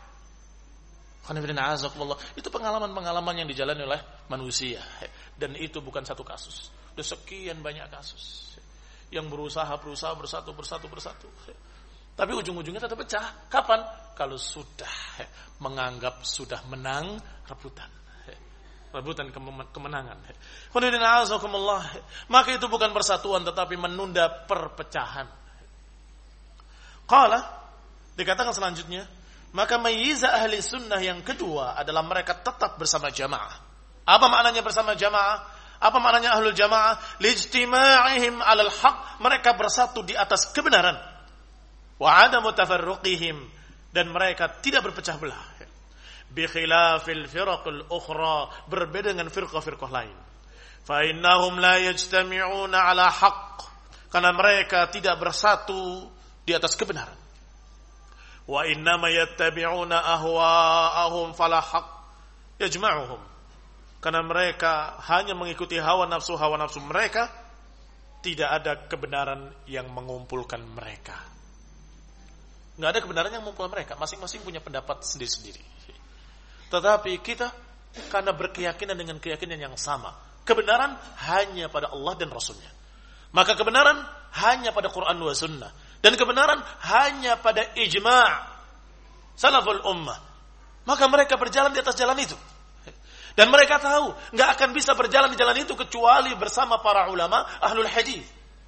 Speaker 2: Itu pengalaman-pengalaman yang dijalani oleh manusia. Dan itu bukan satu kasus. Sudah sekian banyak kasus yang berusaha bersatu. Tapi ujung-ujungnya tetap pecah. Kapan? Kalau sudah menganggap sudah menang rebutan kemenangan. Maka itu bukan persatuan tetapi menunda perpecahan. Qala, dikatakan selanjutnya, maka mayyiza ahli sunnah yang kedua adalah mereka tetap bersama jamaah. Apa maknanya bersama jamaah? Apa maknanya ahlul jamaah? Lijtima'ihim 'alal haq, mereka bersatu di atas kebenaran. Wa 'adamu tafarruqihim, dan mereka tidak berpecah belah. Bi khilafil firaqil ukhra, berbeda dengan firqah-firqah lain. Fa innahum la yajtami'una 'ala haqq, karena mereka tidak bersatu di atas kebenaran. Wa innama yattabi'una ahwa'ahum fala haqq yajma'uhum, karena mereka hanya mengikuti hawa nafsu mereka, tidak ada kebenaran yang mengumpulkan mereka. Nggak ada kebenaran yang mengumpulkan mereka. Masing-masing punya pendapat sendiri-sendiri. Tetapi kita karena berkeyakinan dengan keyakinan yang sama, kebenaran hanya pada Allah dan Rasulnya. Maka kebenaran hanya pada Quran wa Sunnah, dan kebenaran hanya pada ijma' salaful ummah. Maka mereka berjalan di atas jalan itu. Dan mereka tahu nggak akan bisa berjalan di jalan itu kecuali bersama para ulama ahlul hadis.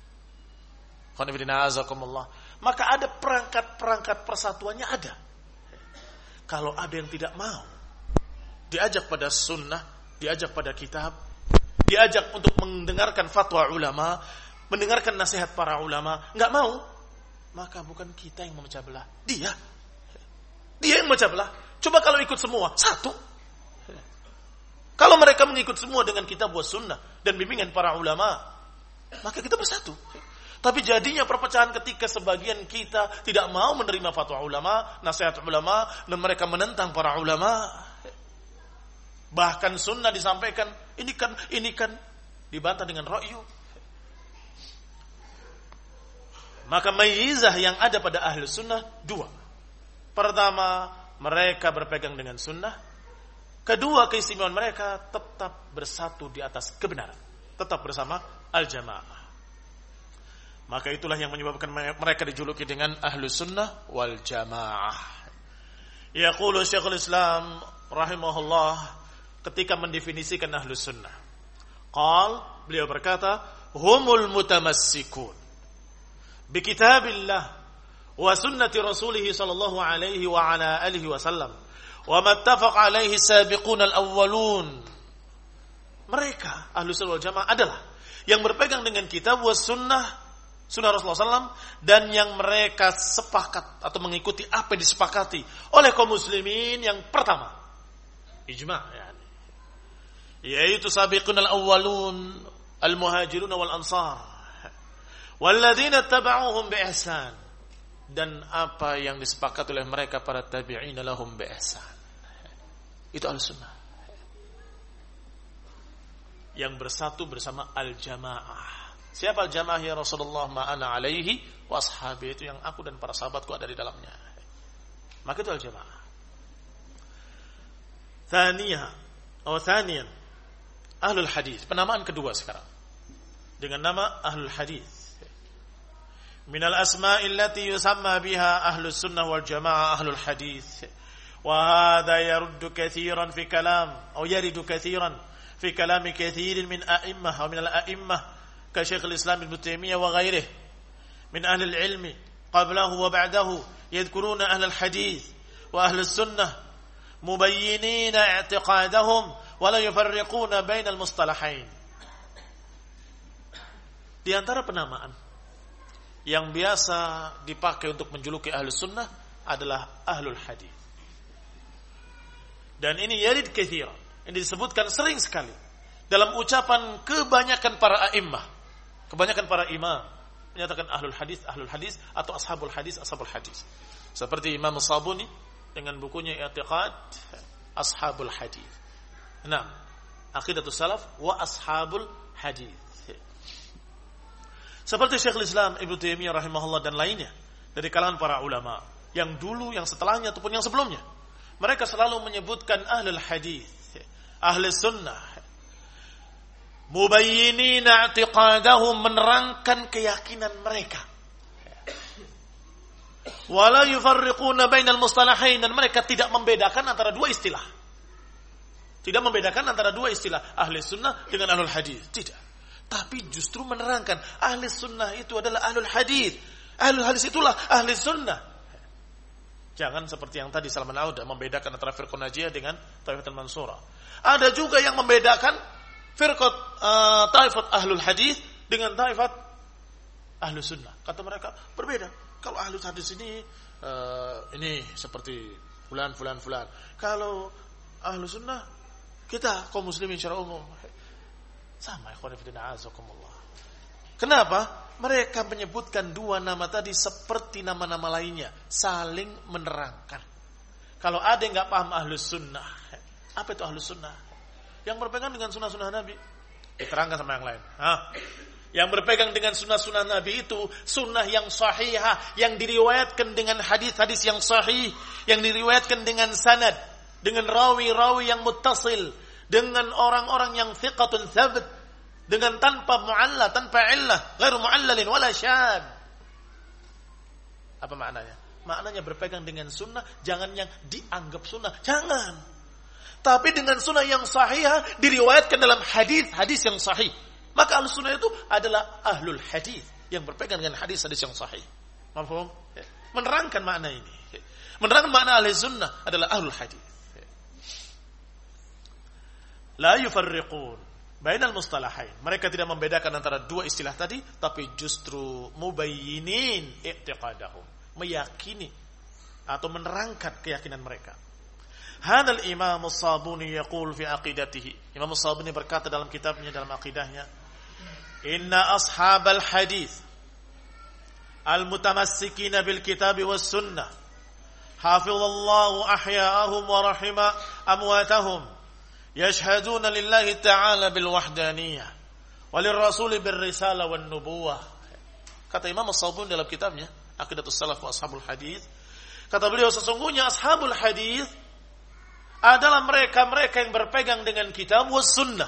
Speaker 2: Maka ada perangkat persatuannya ada. Kalau ada yang tidak mau diajak pada sunnah, diajak pada kitab, diajak untuk mendengarkan fatwa ulama, mendengarkan nasihat para ulama, nggak mau, maka bukan kita yang memecah belah, dia yang memecah belah. Coba kalau ikut semua satu. Kalau mereka mengikut semua dengan kitab wa sunnah dan bimbingan para ulama, maka kita bersatu. Tapi jadinya perpecahan ketika sebagian kita tidak mau menerima fatwa ulama, nasihat ulama, dan mereka menentang para ulama. Bahkan sunnah disampaikan, ini kan dibantah dengan ra'yu. Maka mayyizah yang ada pada ahli sunnah dua. Pertama, mereka berpegang dengan sunnah. Kedua, keistimewaan mereka tetap bersatu di atas kebenaran, tetap bersama al-jamaah. Maka itulah yang menyebabkan mereka dijuluki dengan ahlu sunnah wal jamaah. Yaqulu Syekhul Islam rahimahullah ketika mendefinisikan ahlu sunnah. Beliau berkata, humul mutamassikun bi kitabillah wa sunnati rasulih sallallahu alaihi wa ala alihi wasallam wa mattafaqa alaihi sabiqun al-awwalun. Mereka ahlu sunnah wal jamaah adalah yang berpegang dengan kitab was sunnah Rasulullah SAW, dan yang mereka sepakat atau mengikuti apa yang disepakati oleh kaum muslimin yang pertama, ijma', yaitu sabiqun al-awwalun al-muhajirun wal ansar walladzina tabauhum bi ihsan, dan apa yang disepakati oleh mereka para tabi'in lahum bi ihsan. Itu al-sunnah yang bersatu bersama al-jamaah. Siapa al-jamaah ya Rasulullah? Ma'ana alaihi wa ashabi, itu yang aku dan para sahabatku ada di dalamnya. Maka itu al-jamaah. Thaniyan ahlul hadis, penamaan kedua sekarang dengan nama ahlul hadis. Minal asma'i allati yusamma biha ahlus sunnah wal jamaah ahlul hadis. Wa hadha yaruddu katsiran fi kalam atau yaridu katsiran fi kalami katsirin min a'immah aw min al-a'immah كشيخ الإسلام ابن تيمية وغيره من أهل العلم قبله وبعده يذكرون أهل الحديث وأهل السنة مبينين اعتقادهم ولا يفرقون بين المصطلحين. Di antara penamaan yang biasa dipakai untuk menjuluki ahli sunnah adalah ahlul hadis. Dan ini yarid katsiran, ini disebutkan sering sekali dalam ucapan kebanyakan para a'immah. Kebanyakan para imam menyatakan ahlul hadis atau ashabul hadis. Seperti Imam Sabuni dengan bukunya I'tiqad Ashabul Hadis. Nah, Aqidatus Salaf wa Ashabul Hadis. Seperti Syekhul Islam Ibnu Taimiyah rahimahullah dan lainnya dari kalangan para ulama yang dulu, yang setelahnya ataupun yang sebelumnya. Mereka selalu menyebutkan ahlul hadis, ahli sunnah. Mubayyinina i'tiqadahum, menerangkan keyakinan mereka. Wala yufarriquna bainal mustalahain, dan mereka tidak membedakan antara dua istilah. Tidak membedakan antara dua istilah ahli sunnah dengan ahlul hadis. Tidak. Tapi justru menerangkan ahli sunnah itu adalah ahlul hadis. Ahlul hadis itulah ahli sunnah. Jangan seperti yang tadi Salman Auda membedakan antara firqah najiyah dengan taifatul mansurah. Ada juga yang membedakan firqat taifat ahlul hadis dengan taifat ahlus sunnah. Kata mereka berbeda. Kalau ahlul hadis ini seperti fulan. Kalau ahlus sunnah kita kaum muslimin secara umum sama. Ikhwan fillah azakumullah. Kenapa? Mereka menyebutkan dua nama tadi seperti nama-nama lainnya, saling menerangkan. Kalau ada yang enggak paham ahlus sunnah, apa itu ahlus sunnah? Yang berpegang dengan sunnah-sunnah Nabi, diterangkan sama yang lain. Yang berpegang dengan sunnah-sunnah Nabi itu sunnah yang sahihah, yang diriwayatkan dengan hadis-hadis yang sahih, yang diriwayatkan dengan sanad, dengan rawi-rawi yang muttasil, dengan orang-orang yang thiqatun thabt, dengan tanpa mu'alla, tanpa illah, ghairu mu'allalin wala syad. Apa maknanya? Maknanya berpegang dengan sunnah, jangan yang dianggap sunnah, jangan. Tapi dengan sunnah yang sahih, diriwayatkan dalam hadis-hadis yang sahih. Maka ahlus sunnah itu adalah ahlul hadis, yang berpegang dengan hadis-hadis yang sahih. Paham? Menerangkan makna ini. Menerangkan makna ahlus sunnah adalah ahlul hadis. La yufarriqun bainal mustalahain. Mereka tidak membedakan antara dua istilah tadi, tapi justru mubayyinin i'tiqadahum, meyakini atau menerangkan keyakinan mereka. Hadal Imam As-Sabuni yaqul fi aqidatihi. Imam As-Sabuni berkata dalam kitabnya, dalam akidahnya, inna ashabal hadith al-mutamassikina bil kitab was sunnah hafizallahu ahya'ahum wa rahima amwatahum yashhaduna lillahi ta'ala bil wahdaniyah walirrasul bir risalah wan nubuwah. Kata Imam As-Sabuni dalam kitabnya Aqidatus Salaf wa Ashabul Hadith, kata beliau, sesungguhnya ashabul hadith adalah mereka-mereka yang berpegang dengan kitab was sunnah,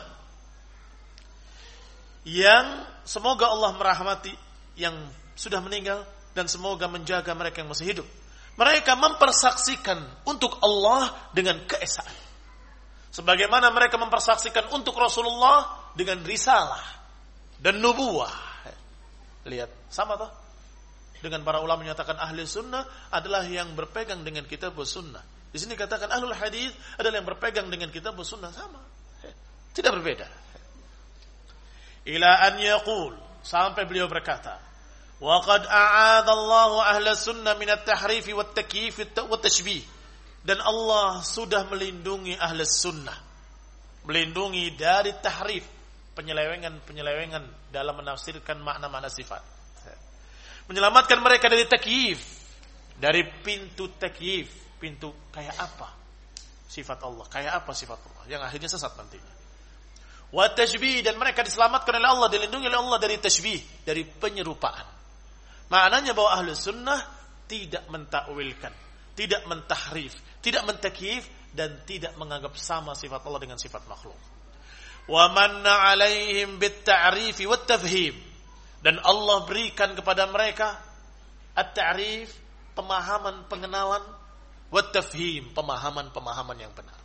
Speaker 2: yang semoga Allah merahmati yang sudah meninggal dan semoga menjaga mereka yang masih hidup. Mereka mempersaksikan untuk Allah dengan keesaan, sebagaimana mereka mempersaksikan untuk Rasulullah dengan risalah dan nubuwah. Lihat, sama toh? Dengan para ulama menyatakan ahli sunnah adalah yang berpegang dengan kitab sunnah. Di sini katakan ahlul hadis adalah yang berpegang dengan kitab sunnah, sama. Tidak berbeda. Ila an yaqul, sampai beliau berkata, wa qad a'adha Allahu ahla sunnah min at-tahrif wa at-takyif wa at-tashbih. Dan Allah sudah melindungi ahli sunnah, melindungi dari tahrif, penyelewengan dalam menafsirkan makna-makna sifat. Menyelamatkan mereka dari takyif, dari pintu takyif, pintu kayak apa sifat Allah, kayak apa sifat Allah, yang akhirnya sesat nantinya. Wa tashbih, dan mereka diselamatkan oleh Allah, dilindungi oleh Allah dari tashbih, dari penyerupaan. Maknanya bahwa ahli sunnah tidak mentakwilkan, tidak mentahrif, tidak mentakyif, dan tidak menganggap sama sifat Allah dengan sifat makhluk. Wa manna alaihim bit-ta'rif wa at-tafhim, dan Allah berikan kepada mereka at-ta'rif, pemahaman, pengenalan, wa at-tafhim, pemahaman yang benar.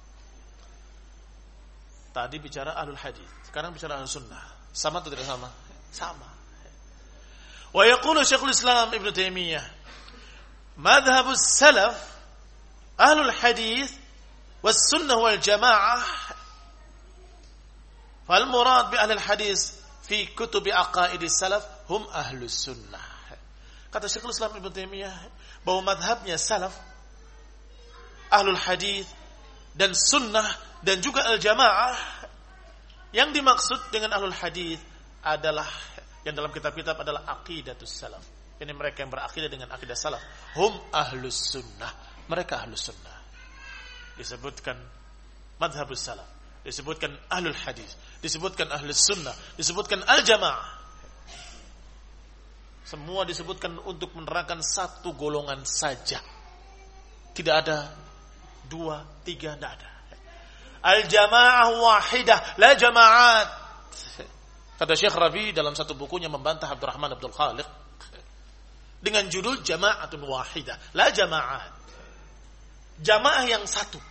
Speaker 2: Tadi bicara ahlul hadis, sekarang bicara ahlus sunnah. Sama atau tidak sama? Sama. Wa yaqulu Syekhul Islam Ibnu Taimiyah, madhhabus salaf ahlul hadis was sunnah wal jamaah. Fal murad bi ahlul hadis fi kutub aqaidis salaf hum ahlus sunnah. Kata Syekhul Islam Ibnu Taimiyah bahwa madhabnya salaf, ahlul hadis dan sunnah dan juga al-jamaah, yang dimaksud dengan ahlul hadis adalah yang dalam kitab-kitab adalah aqidatus salaf. Ini mereka yang berakidah dengan akidah salaf. Hum ahlus sunnah, mereka ahlus sunnah. Disebutkan madhabus salaf, disebutkan ahlul hadis, disebutkan ahlus sunnah, disebutkan al-jamaah. Semua disebutkan untuk menerangkan satu golongan saja. Tidak ada dua, tiga, tidak ada. Al-jamaah wahidah, la jama'at. Kata Syekh Rabi dalam satu bukunya membantah Abdurrahman Abdul Khaliq dengan judul Jama'atun wahidah, la jama'at. Jamaah yang satu,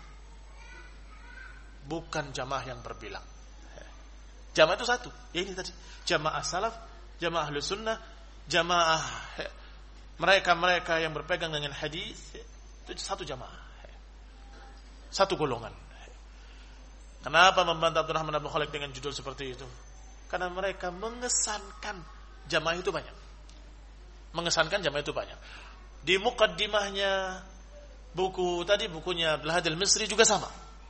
Speaker 2: bukan jamaah yang berbilang. Jamaah itu satu. Ya ini tadi, jamaah salaf, jamaah ahlus sunnah, jamaah mereka-mereka yang berpegang dengan hadis, itu satu jamaah. Satu golongan. Kenapa membantah Abdurrahman Abdul Khaliq dengan judul seperti itu? Karena mereka mengesankan jamaah itu banyak. Mengesankan jamaah itu banyak. Di muqaddimahnya buku tadi, bukunya Abdul Hadi Al-Misri juga sama.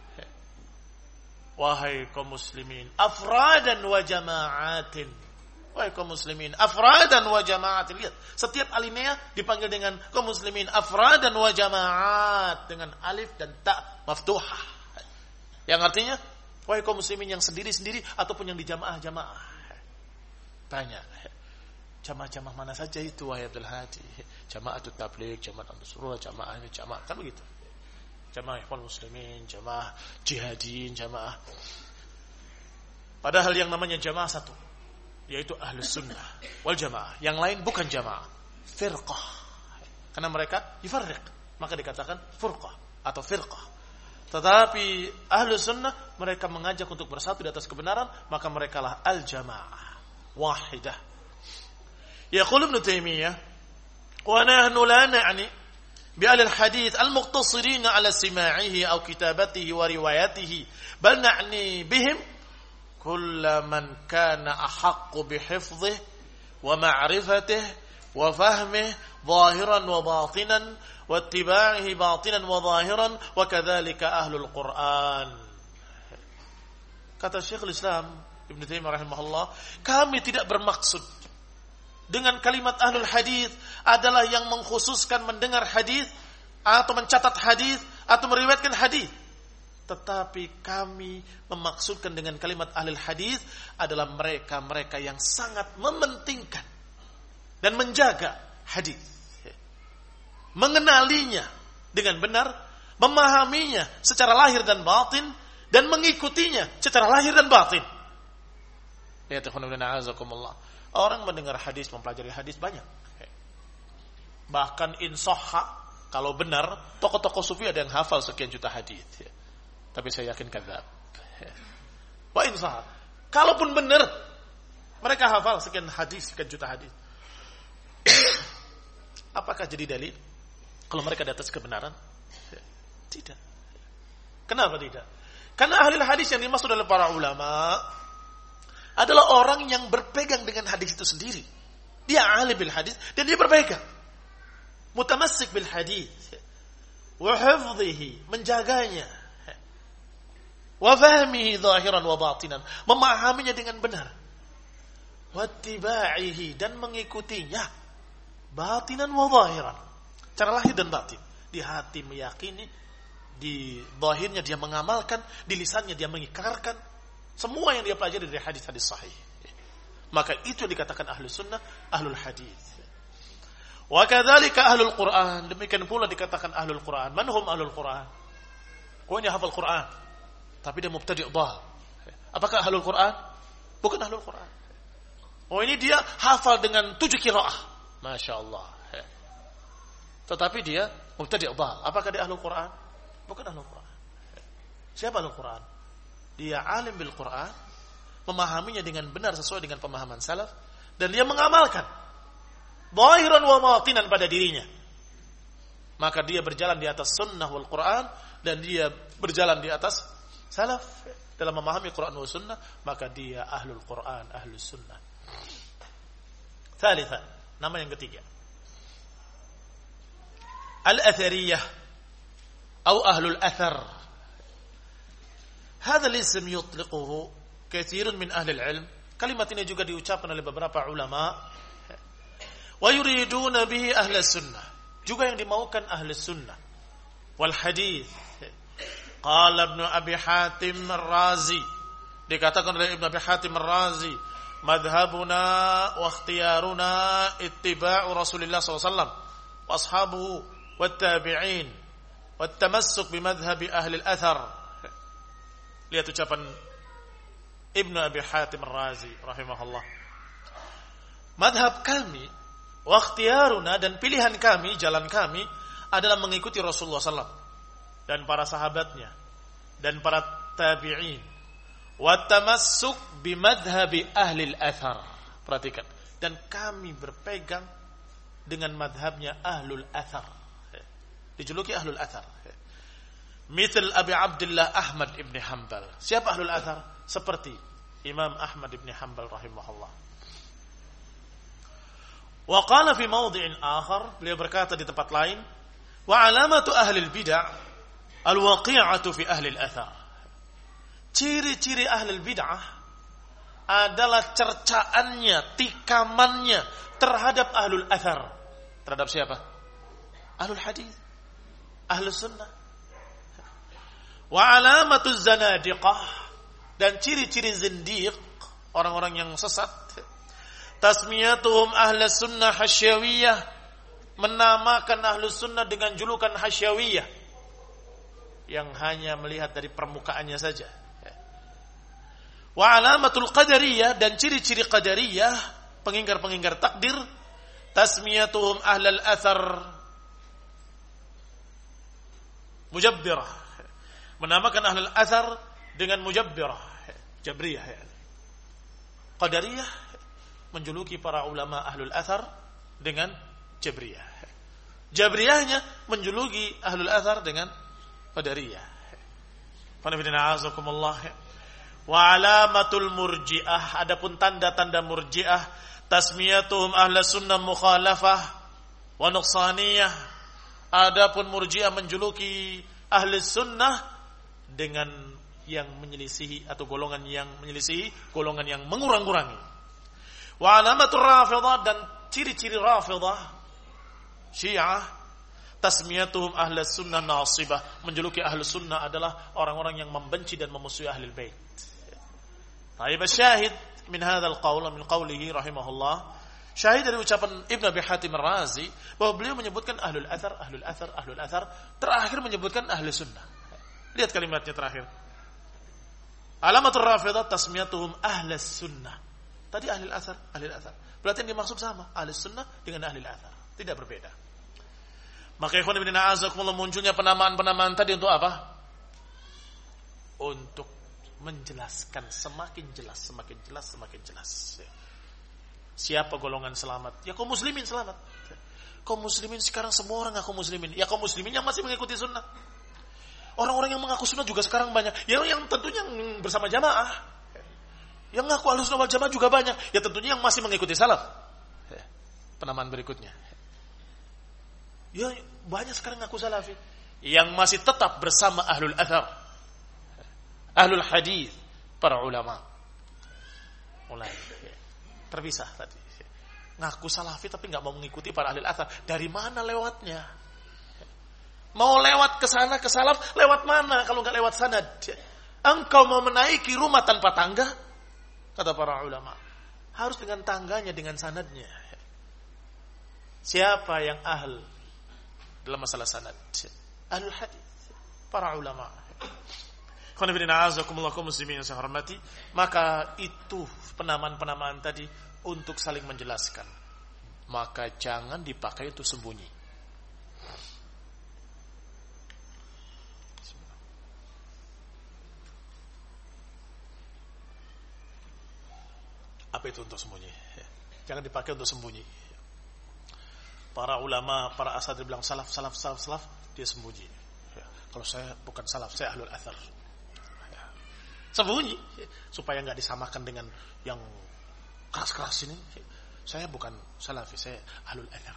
Speaker 2: Wahai kaum muslimin, afradan wa jama'atin. Wahai kaum muslimin, afradan wa jama'atin. Lihat, setiap alinea dipanggil dengan kaum muslimin afradan wa jama'at, dengan alif dan ta maftuhah. Yang artinya, wahai kaum muslimin yang sendiri-sendiri ataupun yang di jamaah-jamaah. Banyak. Jamaah-jamaah mana saja itu, wahai Abdul Hadi? Jama'atut tabligh, jamaah an-nusrah, jamaah ini, jamaah. Kan begitu. Jamaah ikhwan muslimin, jamaah jihadin, jamaah. Padahal yang namanya jamaah satu, yaitu ahlus sunnah wal jamaah. Yang lain bukan jamaah, firqah. Karena mereka yufarriq, maka dikatakan furqah atau firqah. Tetapi ahlus sunnah mereka mengajak untuk bersatu di atas kebenaran, maka merekalah al-jamaah wahidah. Yaqul Ibnu Taimiyah, wa nahnu la na'ni bi ahli al-hadits al-muqtasirin ala sima'ihi aw kitabatihi wa riwayatihi, bal na'ni bihim kull man kana ahaqqu bi hifdhihi wa ma'rifatihi wa fahmihi zahiran wa batinan wattiba'ihi batinan wa zahiran wa kadzalika ahlul Qur'an. Kata Syekhul Islam Ibnu Taimiyah rahimahullah, kami tidak bermaksud dengan kalimat ahlul hadis adalah yang mengkhususkan mendengar hadis atau mencatat hadis atau meriwayatkan hadis. Tetapi kami memaksudkan dengan kalimat ahlul hadis adalah mereka-mereka yang sangat mementingkan dan menjaga hadis, mengenalinya dengan benar, memahaminya secara lahir dan batin, dan mengikutinya secara lahir dan batin. Ya Tuhan, orang mendengar hadis, mempelajari hadis banyak. Bahkan insahha, kalau benar, tokoh-tokoh sufi ada yang hafal sekian juta hadis. Tapi saya yakin kadzab. Wa insahha, kalaupun benar, mereka hafal sekian hadis, sekian juta hadis. Apakah jadi dalil kalau mereka di atas kebenaran? Tidak. Kenapa tidak? Karena ahli hadis yang dimaksud oleh para ulama adalah orang yang berpegang dengan hadis itu sendiri. Dia ahli bil hadis dan dia berpegang. Mutamassik bil hadis. Wa hifdhihi, menjaganya. Wa fahmihi zahiran wa batinan, memahaminya dengan benar. Wa ittiba'ihi, dan mengikutinya batinan wa zahiran. Cara lahir dan batin. Di hati meyakini, di zahirnya dia mengamalkan, di lisannya dia mengikrarkan semua yang dia pelajari dari hadis-hadis sahih. Maka itu yang dikatakan ahlus sunnah, ahlul hadis. Wa kadzalika ahlul Quran, demikian pula dikatakan ahlul Quran. Man hum ahlul Quran? Kau ini hafal Quran, tapi dia mubtadi' dhal. Apakah ahlul Quran? Bukan ahlul Quran. Oh, ini dia hafal dengan 7 qiraah. Masya Allah. Tetapi dia mubtadi' dhal. Apakah dia ahlul Quran? Bukan ahlul Quran. Siapa ahlul Quran? Dia alim bil Quran, memahaminya dengan benar sesuai dengan pemahaman salaf, dan dia mengamalkan zahiran wa batinan pada dirinya. Maka dia berjalan di atas sunnah wal Quran, dan dia berjalan di atas salaf dalam memahami Quran wa sunnah, maka dia ahlul Quran, ahlus sunnah. Thalitha, nama yang ketiga, al-athariyah atau ahlul athar. Hadha al-ism yutliquhu katsirun min ahli al-ilm. Kalimat ini juga diucapkan oleh beberapa ulama. Wa yuriduna bihi ahli sunnah. Juga yang dimaukan ahli sunnah wal hadis. Qala Ibnu Abi Hatim Ar-Razi. Dikatakan oleh Ibnu Abi Hatim Ar-Razi, madhhabuna wa ikhtiyaruna ittiba'u Rasulillah sallallahu alaihi wasallam wa ashabuhu wat tabi'in wat tamassuk bi madhhabi ahli al-athar. Lihat ucapan Ibnu Abi Hatim Ar-Razi rahimahullah. Madhab kami, wa ikhtiyaruna, dan pilihan kami, jalan kami adalah mengikuti Rasulullah SAW dan para sahabatnya dan para tabi'in. Wa tamassuk bi madhhabi ahli al-athar. Perhatikan. Dan kami berpegang dengan madhabnya ahlul athar. Dijuluki ahlul athar. Misal Abi Abdullah Ahmad ibn Hanbal. Siapa ahlul athar? Seperti Imam Ahmad ibn Hanbal rahimahullah. Wa qala fi mawdi'in akhar, beliau berkata di tempat lain, wa alamatu ahli al-bid'ah al-waqi'atu fi ahli al-athar. Ciri-ciri ahli al-bid'ah adalah cercaannya, tikamannya terhadap ahlul athar. Terhadap siapa? Ahlul hadis, ahlus sunnah. Wa alamatuz zanadiqah, dan ciri-ciri zindiq, orang-orang yang sesat, tasmiyatuhum ahlus sunnah hasyawiyah, menamakan ahlus sunnah dengan julukan hasyawiyah, yang hanya melihat dari permukaannya saja. Wa alamatul qadariyah, dan ciri-ciri qadariyah, pengingkar-pengingkar takdir, tasmiyatuhum ahlal athar mujabbirah, menamakan ahlul athar dengan mujabbirah, jabriyah. Qadariyah menjuluki para ulama ahlul athar dengan jabriyah. Jabriyahnya menjuluki ahlul athar dengan qadariyah. Fanafidina azakumullah. Wa alamatul murji'ah, adapun tanda-tanda murji'ah, tasmiyatuhum ahlus sunnah mukhalafah wa nuqsaniyah. Adapun murji'ah menjuluki ahlus sunnah dengan yang menyelisihi, atau golongan yang menyelisihi, golongan yang mengurang-kurangi. Wa alamatur rafidah, dan ciri-ciri rafidah Syiah, tasmiyatuhum ahlus sunnah nasibah, menjuluki ahlus sunnah adalah orang-orang yang membenci dan memusuhi ahlul bait. Taib syahid min hadzal qaul, min qaulihi rahimahullah, syahid dari ucapan Ibnu Abi Hatim Ar-Razi bahwa beliau menyebutkan ahlul athar, ahlul athar, ahlul athar, terakhir menyebutkan ahlus sunnah. Lihat kalimatnya terakhir. Alamatul rafidah tasmiyatuhum ahlus sunnah. Tadi ahlul athar, ahlul athar. Berarti yang dimaksud sama, ahlus sunnah dengan ahlul athar. Tidak berbeda. Maka ikhwan ibn a'azakumullah, munculnya penamaan-penamaan tadi untuk apa? Untuk menjelaskan semakin jelas, semakin jelas, semakin jelas. Siapa golongan selamat? Ya kaum muslimin selamat. Kaum muslimin sekarang semua orang ngaku muslimin. Ya kaum muslimin yang masih mengikuti sunnah. Orang-orang yang mengaku sunnah juga sekarang banyak. Ya yang tentunya yang bersama jamaah. Yang ngaku Ahlussunnah wal Jamaah juga banyak. Ya tentunya yang masih mengikuti salaf. Penamaan berikutnya. Ya banyak sekarang ngaku salafi. Yang masih tetap bersama ahlul athar. Ahlul hadis. Para ulama. Mulai. Terpisah tadi. Ngaku salafi tapi nggak mau mengikuti para ahli athar. Dari mana lewatnya? Mau lewat ke sana ke salaf, lewat mana kalau nggak lewat sanad? Engkau mau menaiki rumah tanpa tangga? Kata para ulama, harus dengan tangganya, dengan sanadnya. Siapa yang ahl dalam masalah sanad? Ahlul hadis, para ulama. Muslimin yang saya hormati, maka itu penamaan-penamaan tadi untuk saling menjelaskan. Maka jangan dipakai untuk sembunyi. Apa itu untuk sembunyi? Jangan dipakai untuk sembunyi. Para ulama, para asatidz bilang salaf, dia sembunyi. Kalau saya bukan salaf, saya ahlul athar. Sembunyi supaya nggak disamakan dengan yang keras-keras ini. Saya bukan salafi, saya ahlul athar.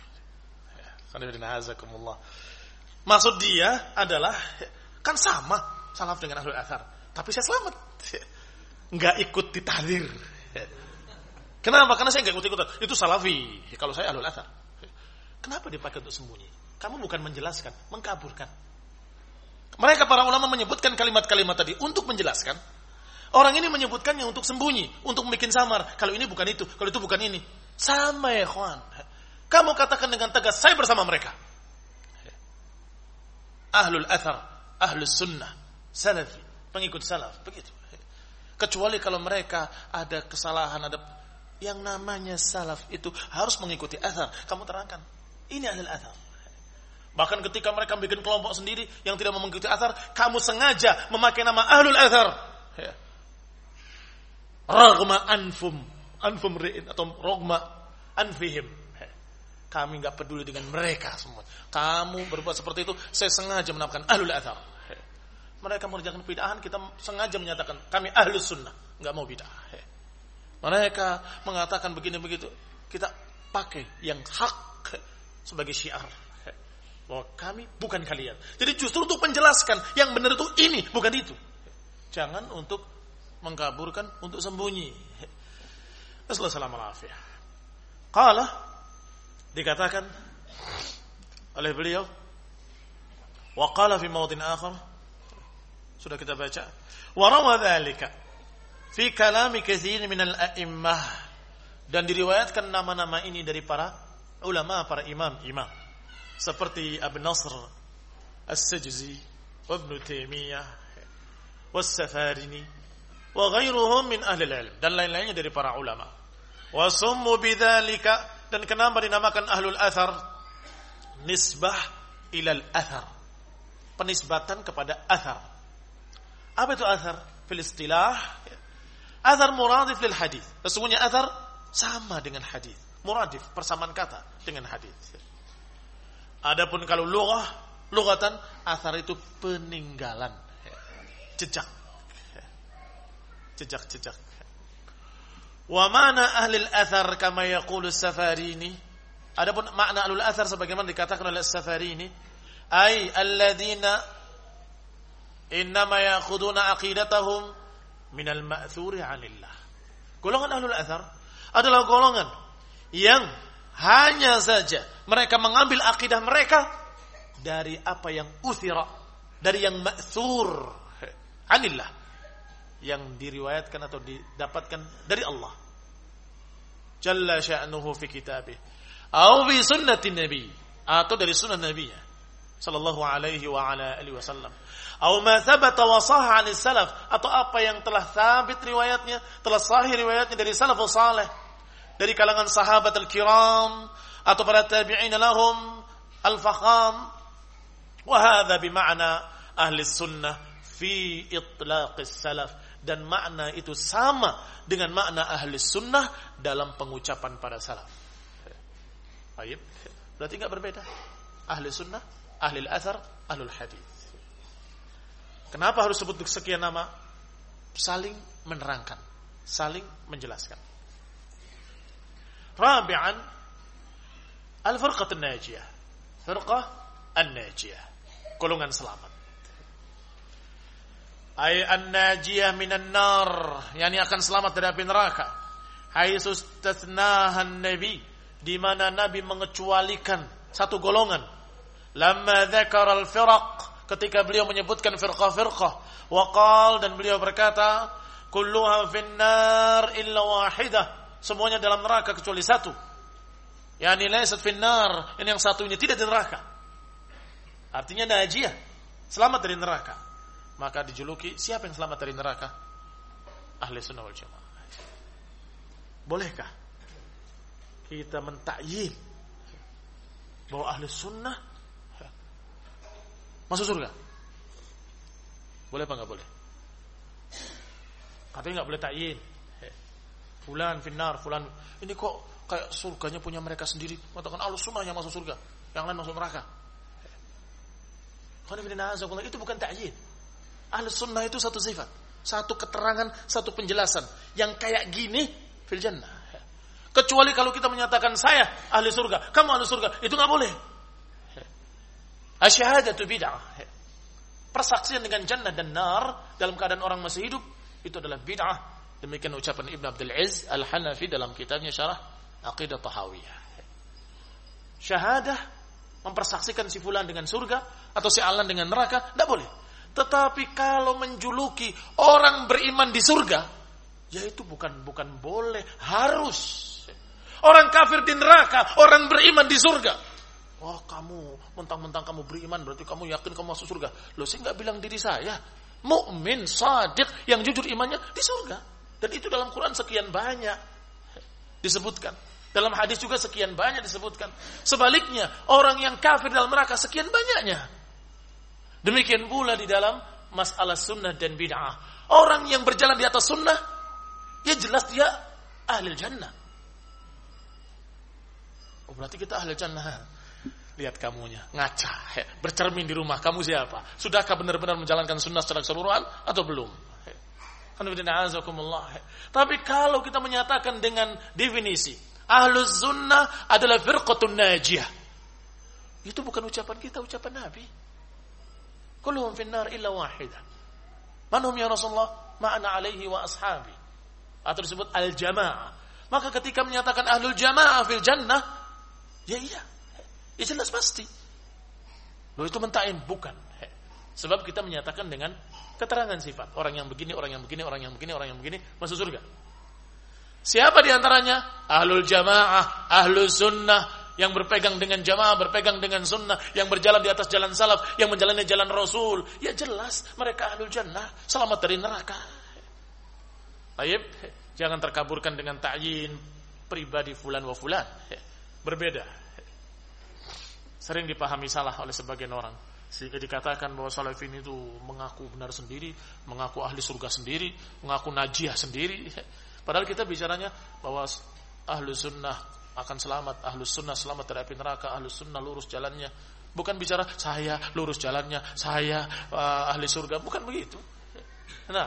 Speaker 2: Maksud dia adalah kan sama salaf dengan ahlul athar, tapi saya selamat. Nggak ikut ditahdir. Kenapa? Karena saya nggak ikut-ikutan. Itu salafi. Kalau saya ahlul athar. Kenapa dipakai untuk sembunyi? Kamu bukan menjelaskan, mengkaburkan. Mereka para ulama menyebutkan kalimat-kalimat tadi untuk menjelaskan. Orang ini menyebutkannya untuk sembunyi, untuk membuat samar. Kalau ini bukan itu, kalau itu bukan ini. Sama ya kawan. Kamu katakan dengan tegas, saya bersama mereka. Ahlul athar, ahlus sunnah, salafi, pengikut salaf, begitu. Kecuali kalau mereka ada kesalahan, ada yang namanya salaf itu harus mengikuti athar. Kamu terangkan, ini ahlul athar. Bahkan ketika mereka bikin kelompok sendiri yang tidak mengikuti athar, kamu sengaja memakai nama ahlul athar. Ragma anfum ri'in atau ragma anfihim. Kami enggak peduli dengan mereka semua. Kamu berbuat seperti itu, saya sengaja menamakan ahlul athar. Mereka mengerjakan bid'ah, kita sengaja menyatakan kami ahlus sunnah, enggak mau bid'ah. Mereka mengatakan begini begitu, kita pakai yang hak sebagai syiar. Bahwa kami bukan kalian. Jadi justru untuk menjelaskan yang benar itu ini, bukan itu. Jangan untuk mengkaburkan, untuk sembunyi. Assalamualaikum. Qala, dikatakan oleh beliau, wa qala fi mawdin akhar, sudah kita baca, wa rawa dzalika fi kalami katsir min al-a'immah, dan diriwayatkan nama-nama ini dari para ulama, para imam-imam seperti Abu Nasr As-Sajzi, Ibnu Taimiyah, Was-Safarini, wa ghairuhum min ahli al-ilm, dan lain-lainnya dari para ulama. Wa summu bidzalika, dan kenapa dinamakan ahlul athar? Nisbah ilal athar, penisbatan kepada athar. Apa itu athar? Fil istilah, athar muradif lil hadis. Sesungguhnya athar sama dengan hadis. Muradif, persamaan kata dengan hadis. Adapun kalau lughatan, athar itu peninggalan, jejak. Wa mana ahli al-athar kama yaqulu as-Safarini. Adapun makna ahlul athar sebagaimana dikatakan oleh as-Safarini, ay alladzina innama ya'khuduna aqidatahum minal ma'thuri 'anillah. Golongan ahlul athar adalah golongan yang hanya saja mereka mengambil akidah mereka dari apa yang uthira, dari yang ma'thur 'anillah, yang diriwayatkan atau didapatkan dari Allah Jalla sya'nuhu fi kitabih, atau fi sunnati nabi, atau dari sunnah nabinya sallallahu alaihi wa ala alihi wasallam, atau ma thabata wa sahha 'anil salaf, atau apa yang telah sabit riwayatnya, telah sahih riwayatnya dari salafus salih, dari kalangan sahabat al-kiram atau para tabi'in lahum al-faqam. Wa hadha bi ma'na ahli sunnah fi itlaqis salaf, dan makna itu sama dengan makna ahli sunnah dalam pengucapan para salaf. Baik, Berarti enggak berbeda. Ahli sunnah, ahli al-athar, ahlul hadis. Kenapa harus sebut sekian nama? Saling menerangkan, saling menjelaskan. Rabi'an, al-firqah an-najiyah. Firqah an-najiyah, golongan selamat. Ay an-najiyah minan nar, yakni akan selamat dari api neraka. Haitsu istathnaha an-nabi, di mana Nabi mengecualikan satu golongan. Lamma dzakara al-firaq, ketika beliau menyebutkan firqah-firqah, waqal, dan beliau berkata, kulluha finnar illa wahidah, semuanya dalam neraka kecuali satu. Yani laysat finnar, ini yang satunya tidak di neraka. Artinya najiyah, selamat dari neraka. Maka dijuluki siapa yang selamat dari neraka? Ahli sunnah wal jamaah. Bolehkah kita mentakyin bahwa ahli sunnah masuk surga? Boleh apa enggak boleh? Katanya enggak boleh takyin. Fulan finnar, fulan. Ini kok kayak surganya punya mereka sendiri. Katakan ahli sunnah yang masuk surga, yang lain masuk neraka. Itu bukan takyin. Ahli sunnah itu satu sifat, satu keterangan, satu penjelasan. Yang kayak gini fil jannah. Kecuali kalau kita menyatakan saya ahli surga, kamu ahli surga, itu enggak boleh. Asyhadatu bid'ah. Persaksian dengan jannah dan nar dalam keadaan orang masih hidup itu adalah bid'ah. Demikian ucapan Ibn Abdul Aziz Al-Hanafi dalam kitabnya Syarah Aqidah Tahawiyah. Syahadah mempersaksikan si fulan dengan surga atau si alan dengan neraka tidak boleh. Tetapi kalau menjuluki orang beriman di surga, yaitu bukan boleh, harus. Orang kafir di neraka, orang beriman di surga. Wah, kamu mentang-mentang kamu beriman berarti kamu yakin kamu masuk surga. Loh, saya enggak bilang diri saya mukmin shadiq yang jujur imannya di surga. Dan itu dalam Quran sekian banyak disebutkan. Dalam hadis juga sekian banyak disebutkan. Sebaliknya, orang yang kafir dalam neraka sekian banyaknya. Demikian pula di dalam masalah sunnah dan bid'ah. Orang yang berjalan di atas sunnah, ya jelas dia ahli jannah. Oh, berarti kita ahli jannah. Lihat kamunya, ngaca, bercermin di rumah. Kamu siapa? Sudahkah benar-benar menjalankan sunnah secara keseluruhan atau belum? Tapi kalau kita menyatakan dengan definisi ahlus sunnah adalah firqatun najiyah, itu bukan ucapan kita, ucapan Nabi. Kulluhum finnar illa wahidah. Man hum ya Rasulullah? Ma'ana alaihi wa ashabi. Atau disebut al-jamaah. Maka ketika menyatakan ahlul jamaah fil jannah, ya iya. Ya jelas pasti. Loh, itu mentain? Bukan. Sebab kita menyatakan dengan keterangan sifat. Orang yang begini, orang yang begini, orang yang begini, orang yang begini masuk surga. Siapa di antaranya? Ahlul jamaah, ahlul sunnah, yang berpegang dengan jamaah, berpegang dengan sunnah, yang berjalan di atas jalan salaf, yang menjalani jalan Rasul. Ya jelas mereka ahlul jannah, selamat dari neraka. Baik, jangan terkaburkan dengan ta'yin pribadi fulan wa fulan. Berbeda. Sering dipahami salah oleh sebagian orang, sehingga dikatakan bahwa salafin itu mengaku benar sendiri, mengaku ahli surga sendiri, mengaku najiyah sendiri. Padahal kita bicaranya bahwa ahlu sunnah akan selamat, ahlu sunnah selamat dari api neraka, ahlu sunnah lurus jalannya. Bukan bicara saya lurus jalannya, saya ahli surga, bukan begitu. Nah,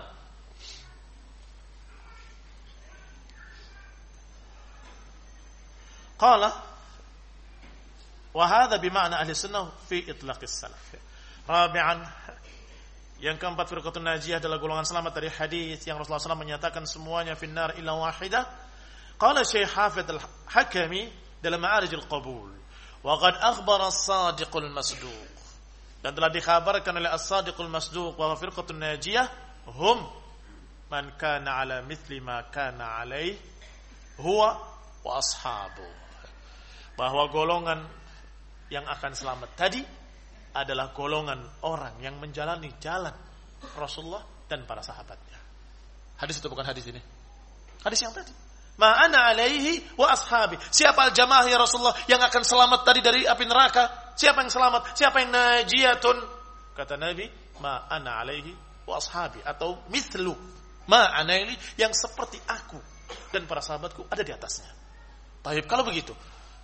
Speaker 2: qala wahada bima'na ahli sunnah fi itlaqis salaf. Rabi'an, yang keempat, firqatun najiyah adalah golongan selamat dari hadis yang Rasulullah SAW menyatakan semuanya finnar illa wahidah. Qala Syekh Hafidz Al-Hakami dalam Ma'arij Al-Qabul, wa qad akhbara as-sadiqul masduq, dan telah dikhabarkan oleh as-sadiqul masduq bahwa firqatun najiyah hum man kana ala mithli ma kana alaihi huwa wa ashabu, bahwa golongan yang akan selamat tadi adalah golongan orang yang menjalani jalan Rasulullah dan para sahabatnya. Hadis itu bukan hadis ini. Hadis yang tadi. Ma'ana alaihi wa ashabi. Siapa al-jamaah ya Rasulullah yang akan selamat tadi dari api neraka? Siapa yang selamat? Siapa yang najiyatun? Kata Nabi, ma'ana alaihi wa ashabi, atau mithlu ma'ana alaihi, yang seperti aku dan para sahabatku ada di atasnya. Baik, kalau begitu,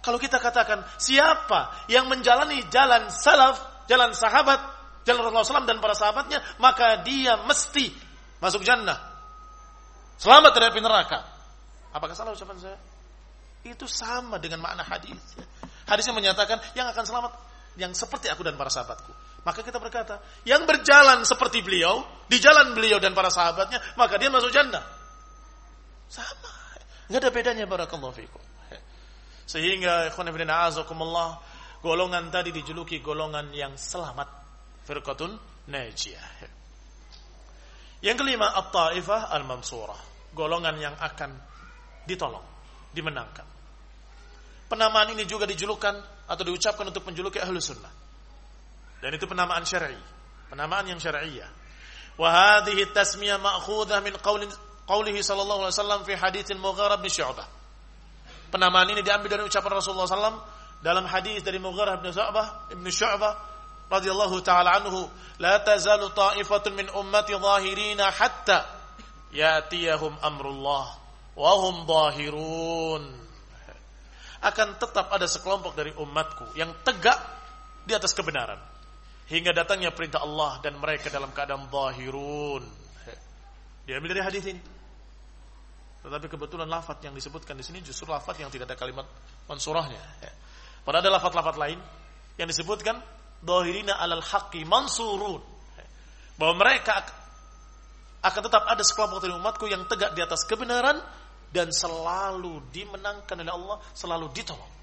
Speaker 2: Kalau kita katakan siapa yang menjalani jalan salaf, jalan sahabat, jalan Rasulullah SAW dan para sahabatnya, maka dia mesti masuk jannah, selamat dari api neraka. Apakah salah ucapan saya? Itu sama dengan makna hadis. Hadisnya menyatakan yang akan selamat yang seperti aku dan para sahabatku. Maka kita berkata, yang berjalan seperti beliau, di jalan beliau dan para sahabatnya, maka dia masuk jannah. Sama. Enggak ada bedanya, barakallahu fikum. Sehingga ikhwan fillah azakumullah, golongan tadi dijuluki golongan yang selamat, firqatun najiyah. Yang kelima, at-taifah al-mansurah, golongan yang akan ditolong, dimenangkan. Penamaan ini juga dijulukan atau diucapkan untuk menjuluki ahlu sunnah. Dan itu penamaan syar'i, penamaan yang syar'iyah. Wa hadhihi tasmiyah ma'khudhah min qaulihi sallallahu alaihi wasallam fi hadits Mughirah bin Syu'bah. Penamaan ini diambil dari ucapan Rasulullah SAW dalam hadis dari Mughirah bin Syu'bah radhiyallahu taala anhu, la tazalu ta'ifatun min ummati zahirina hatta yatiyahum amrullah wa hum zahirun. Akan tetap ada sekelompok dari umatku yang tegak di atas kebenaran hingga datangnya perintah Allah dan mereka dalam keadaan zahirun. Diambil dari hadis ini. Tetapi kebetulan lafaz yang disebutkan di sini justru lafaz yang tidak ada kalimat mansurahnya. Padahal ada lafaz-lafaz lain yang disebutkan zahirina alal haqqi mansurun. Bahwa mereka akan tetap ada sekelompok dari umatku yang tegak di atas kebenaran dan selalu dimenangkan oleh Allah, selalu ditolong.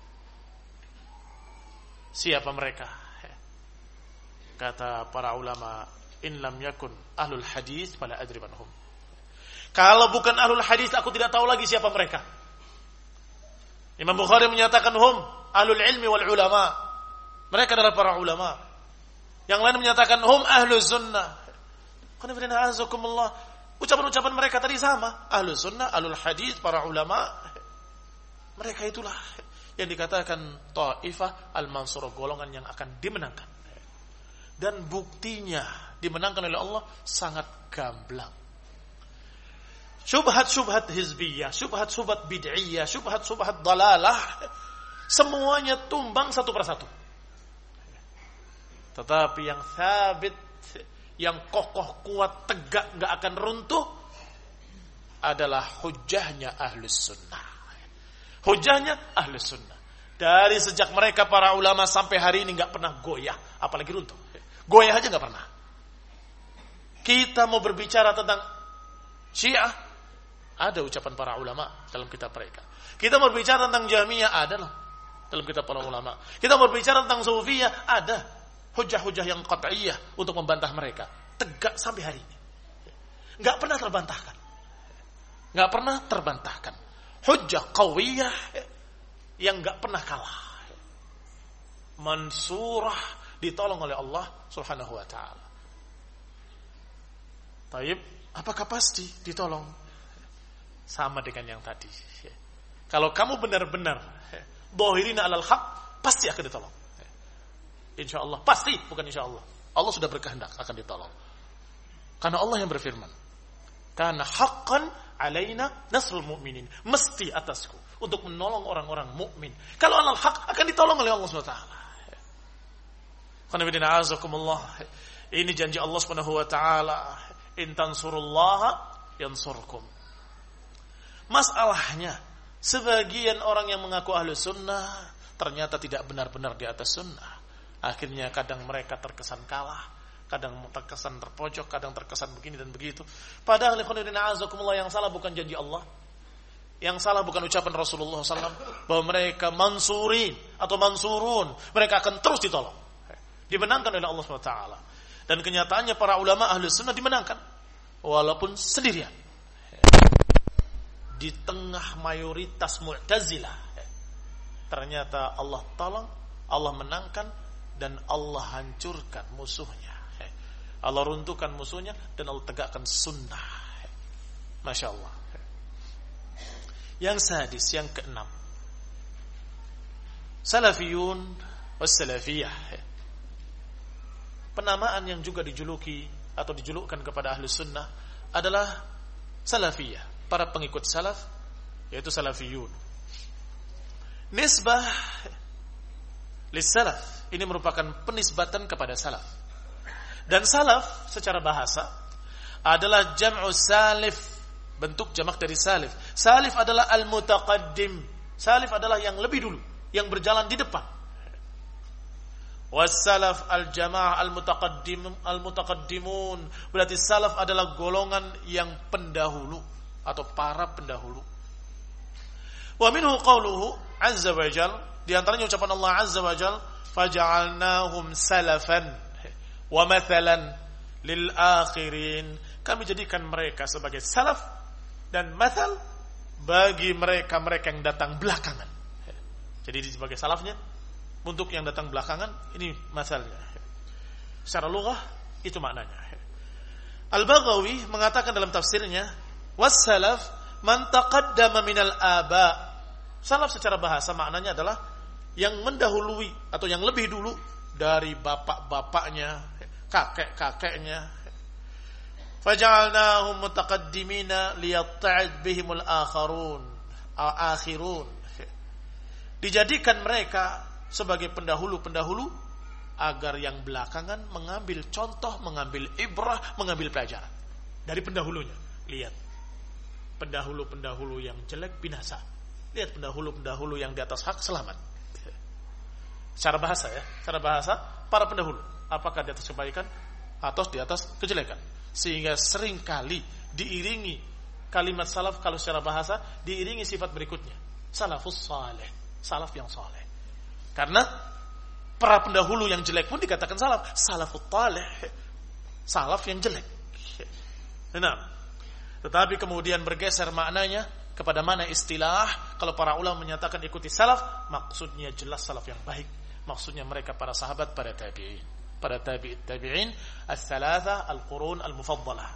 Speaker 2: Siapa mereka? Kata para ulama, in lam yakun ahlul hadis fala adri manhum. Kalau bukan ahlul hadis, aku tidak tahu lagi siapa mereka. Imam Bukhari menyatakan hum ahlul ilmi wal ulama. Mereka adalah para ulama. Yang lain menyatakan hum ahlus sunnah. Qanifidina azakumullah. Ucapan-ucapan mereka tadi sama. Ahlus sunnah, ahlul hadis, para ulama. Mereka itulah yang dikatakan taifah al-mansurah, golongan yang akan dimenangkan. Dan buktinya dimenangkan oleh Allah sangat gamblang. Syubhat-syubhat hizbiyah, syubhat-syubhat bid'iyah, syubhat-syubhat dalalah, semuanya tumbang satu persatu. Tetapi yang sabit, yang kokoh, kuat, tegak, gak akan runtuh adalah hujahnya ahlus sunnah. Hujahnya ahlus sunnah. Dari sejak mereka para ulama sampai hari ini gak pernah goyah, apalagi runtuh. Goyah aja gak pernah. Kita mau berbicara tentang Syiah, ada ucapan para ulama dalam kitab mereka. Kita mau berbicara tentang Jahmiyah, ada loh dalam kitab para ulama. Kita mau berbicara tentang Sufiyah, ada hujah-hujah yang qat'iyah untuk membantah mereka. Tegak sampai hari ini. Gak pernah terbantahkan. Gak pernah terbantahkan. Hujah qawiyah yang gak pernah kalah. Mansurah, ditolong oleh Allah subhanahu wa ta'ala. Taib, apakah pasti ditolong? Sama dengan yang tadi. Kalau kamu benar-benar dhahirina alal haq, pasti akan ditolong. InsyaAllah, pasti, bukan insyaAllah. Allah sudah berkehendak akan ditolong. Karena Allah yang berfirman, karena haqqan alaina nasrul mu'minin, mesti atasku untuk menolong orang-orang mukmin. Kalau alal haq akan ditolong oleh Allah SWT. Ini janji Allah Subhanahu wa taala, in tansurullaha yansurkum. Masalahnya, sebagian orang yang mengaku ahlu sunnah ternyata tidak benar-benar di atas sunnah. Akhirnya kadang mereka terkesan kalah, kadang terkesan terpojok, kadang terkesan begini dan begitu. Padahal yang salah bukan janji Allah, yang salah bukan ucapan Rasulullah SAW bahwa mereka mansurin atau mansurun, mereka akan terus ditolong, dimenangkan oleh Allah SWT. Dan kenyataannya para ulama ahlu sunnah dimenangkan walaupun sendirian di tengah mayoritas Mu'tazilah. Ternyata Allah tolong, Allah menangkan, dan Allah hancurkan musuhnya. Allah runtuhkan musuhnya dan Allah tegakkan sunnah. Masya Allah. Yang sadis, yang keenam, salafiyun was salafiyah. Penamaan yang juga dijuluki atau dijulukkan kepada ahli sunnah adalah salafiyah, para pengikut salaf, yaitu salafiyun. Nisbah lis-salaf ini merupakan penisbatan kepada salaf. Dan salaf secara bahasa adalah jam'u salif, bentuk jamak dari salif. Salif adalah al-mutaqaddim. Salif adalah yang lebih dulu, yang berjalan di depan. Was-salaf al-jama'ah al-mutaqaddimun. Berarti salaf adalah golongan yang pendahulu atau para pendahulu. Wa minhu qawluhu azza wa jal, di antaranya ucapan Allah azza wa jal, faja'alnahum salafan wa mathalan lil akhirin. Kami jadikan mereka sebagai salaf dan mathal bagi mereka-mereka yang datang belakangan. Jadi sebagai salafnya untuk yang datang belakangan, ini mathalnya. Secara lughah itu maknanya. Al-Baghawi mengatakan dalam tafsirnya, was-salaf man taqaddama minal aba. Salaf secara bahasa maknanya adalah yang mendahului atau yang lebih dulu dari bapak-bapaknya, kakek-kakeknya. Faja'alnahum mutaqaddimina liyatta'id bihimul akhirun. Dijadikan mereka sebagai pendahulu-pendahulu agar yang belakangan mengambil contoh, mengambil ibrah, mengambil pelajaran dari pendahulunya. Lihat, pendahulu-pendahulu yang jelek binasa. Lihat pendahulu-pendahulu yang di atas hak selamat. Secara bahasa ya, secara bahasa para pendahulu apakah di atas kebaikan atau di atas kejelekan. Sehingga seringkali diiringi kalimat salaf kalau secara bahasa diiringi sifat berikutnya, salafus saleh, salaf yang saleh. Karena para pendahulu yang jelek pun dikatakan salaf, salafut taleh, salaf yang jelek. Nah, tetapi kemudian bergeser maknanya kepada mana istilah. Kalau para ulama menyatakan ikuti salaf, maksudnya jelas salaf yang baik. Maksudnya mereka para sahabat, para tabi'in, para tabi'in as-salatha al-qurun al-mufaddalah.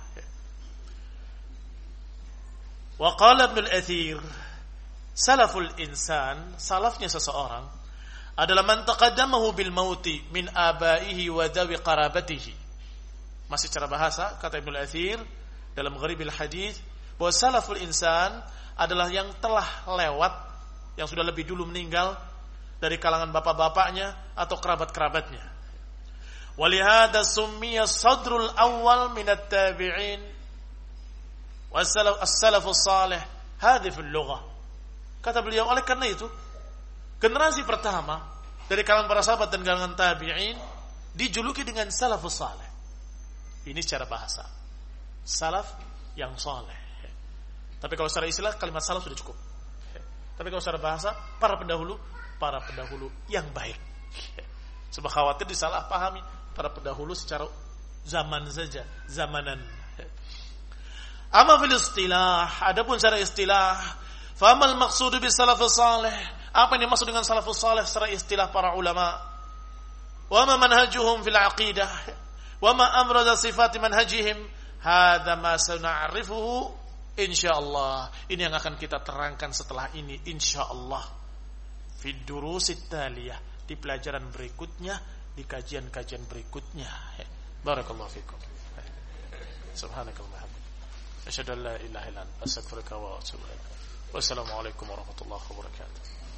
Speaker 2: Wa qala Ibnu al-Athir, salaful insan, salafnya seseorang adalah man taqaddamahu bil mauti min abaihi wa dawi qarabatihi. Masih secara bahasa kata Ibnu al-Athir dalam Gharibil Hadits bahwa salaful insan adalah yang telah lewat, yang sudah lebih dulu meninggal dari kalangan bapak-bapaknya atau kerabat-kerabatnya. Walihada summiya sadrul awal minat tabi'in was-salafus salih hadhi fil lughah. Kata beliau, oleh karena itu generasi pertama dari kalangan para sahabat dan kalangan tabi'in dijuluki dengan salafus salih. Ini secara bahasa, salaf yang saleh. Tapi kalau secara istilah kalimat salaf sudah cukup. Tapi kalau secara bahasa para pendahulu yang baik. Sebab khawatir disalah pahami para pendahulu secara zaman saja, zamanan. Amma fil istilah, adapun secara istilah, famal maqsudu bis salafus salih, apa yang dimaksud dengan salafus salih secara istilah para ulama? Wa ma manhajuhum fil aqidah, wa ma amrada sifat manhajihim, hadza ma sana'rifuhu insyaallah. Ini yang akan kita terangkan setelah ini insyaallah. Fid durusit taliyah, di pelajaran berikutnya, di kajian-kajian berikutnya. Barakallahu fikum. Subhanakallahumma asyhadu an la ilaha illa anta astaghfiruka wa atubu ilaik. Wassalamu alaikum warahmatullahi wabarakatuh.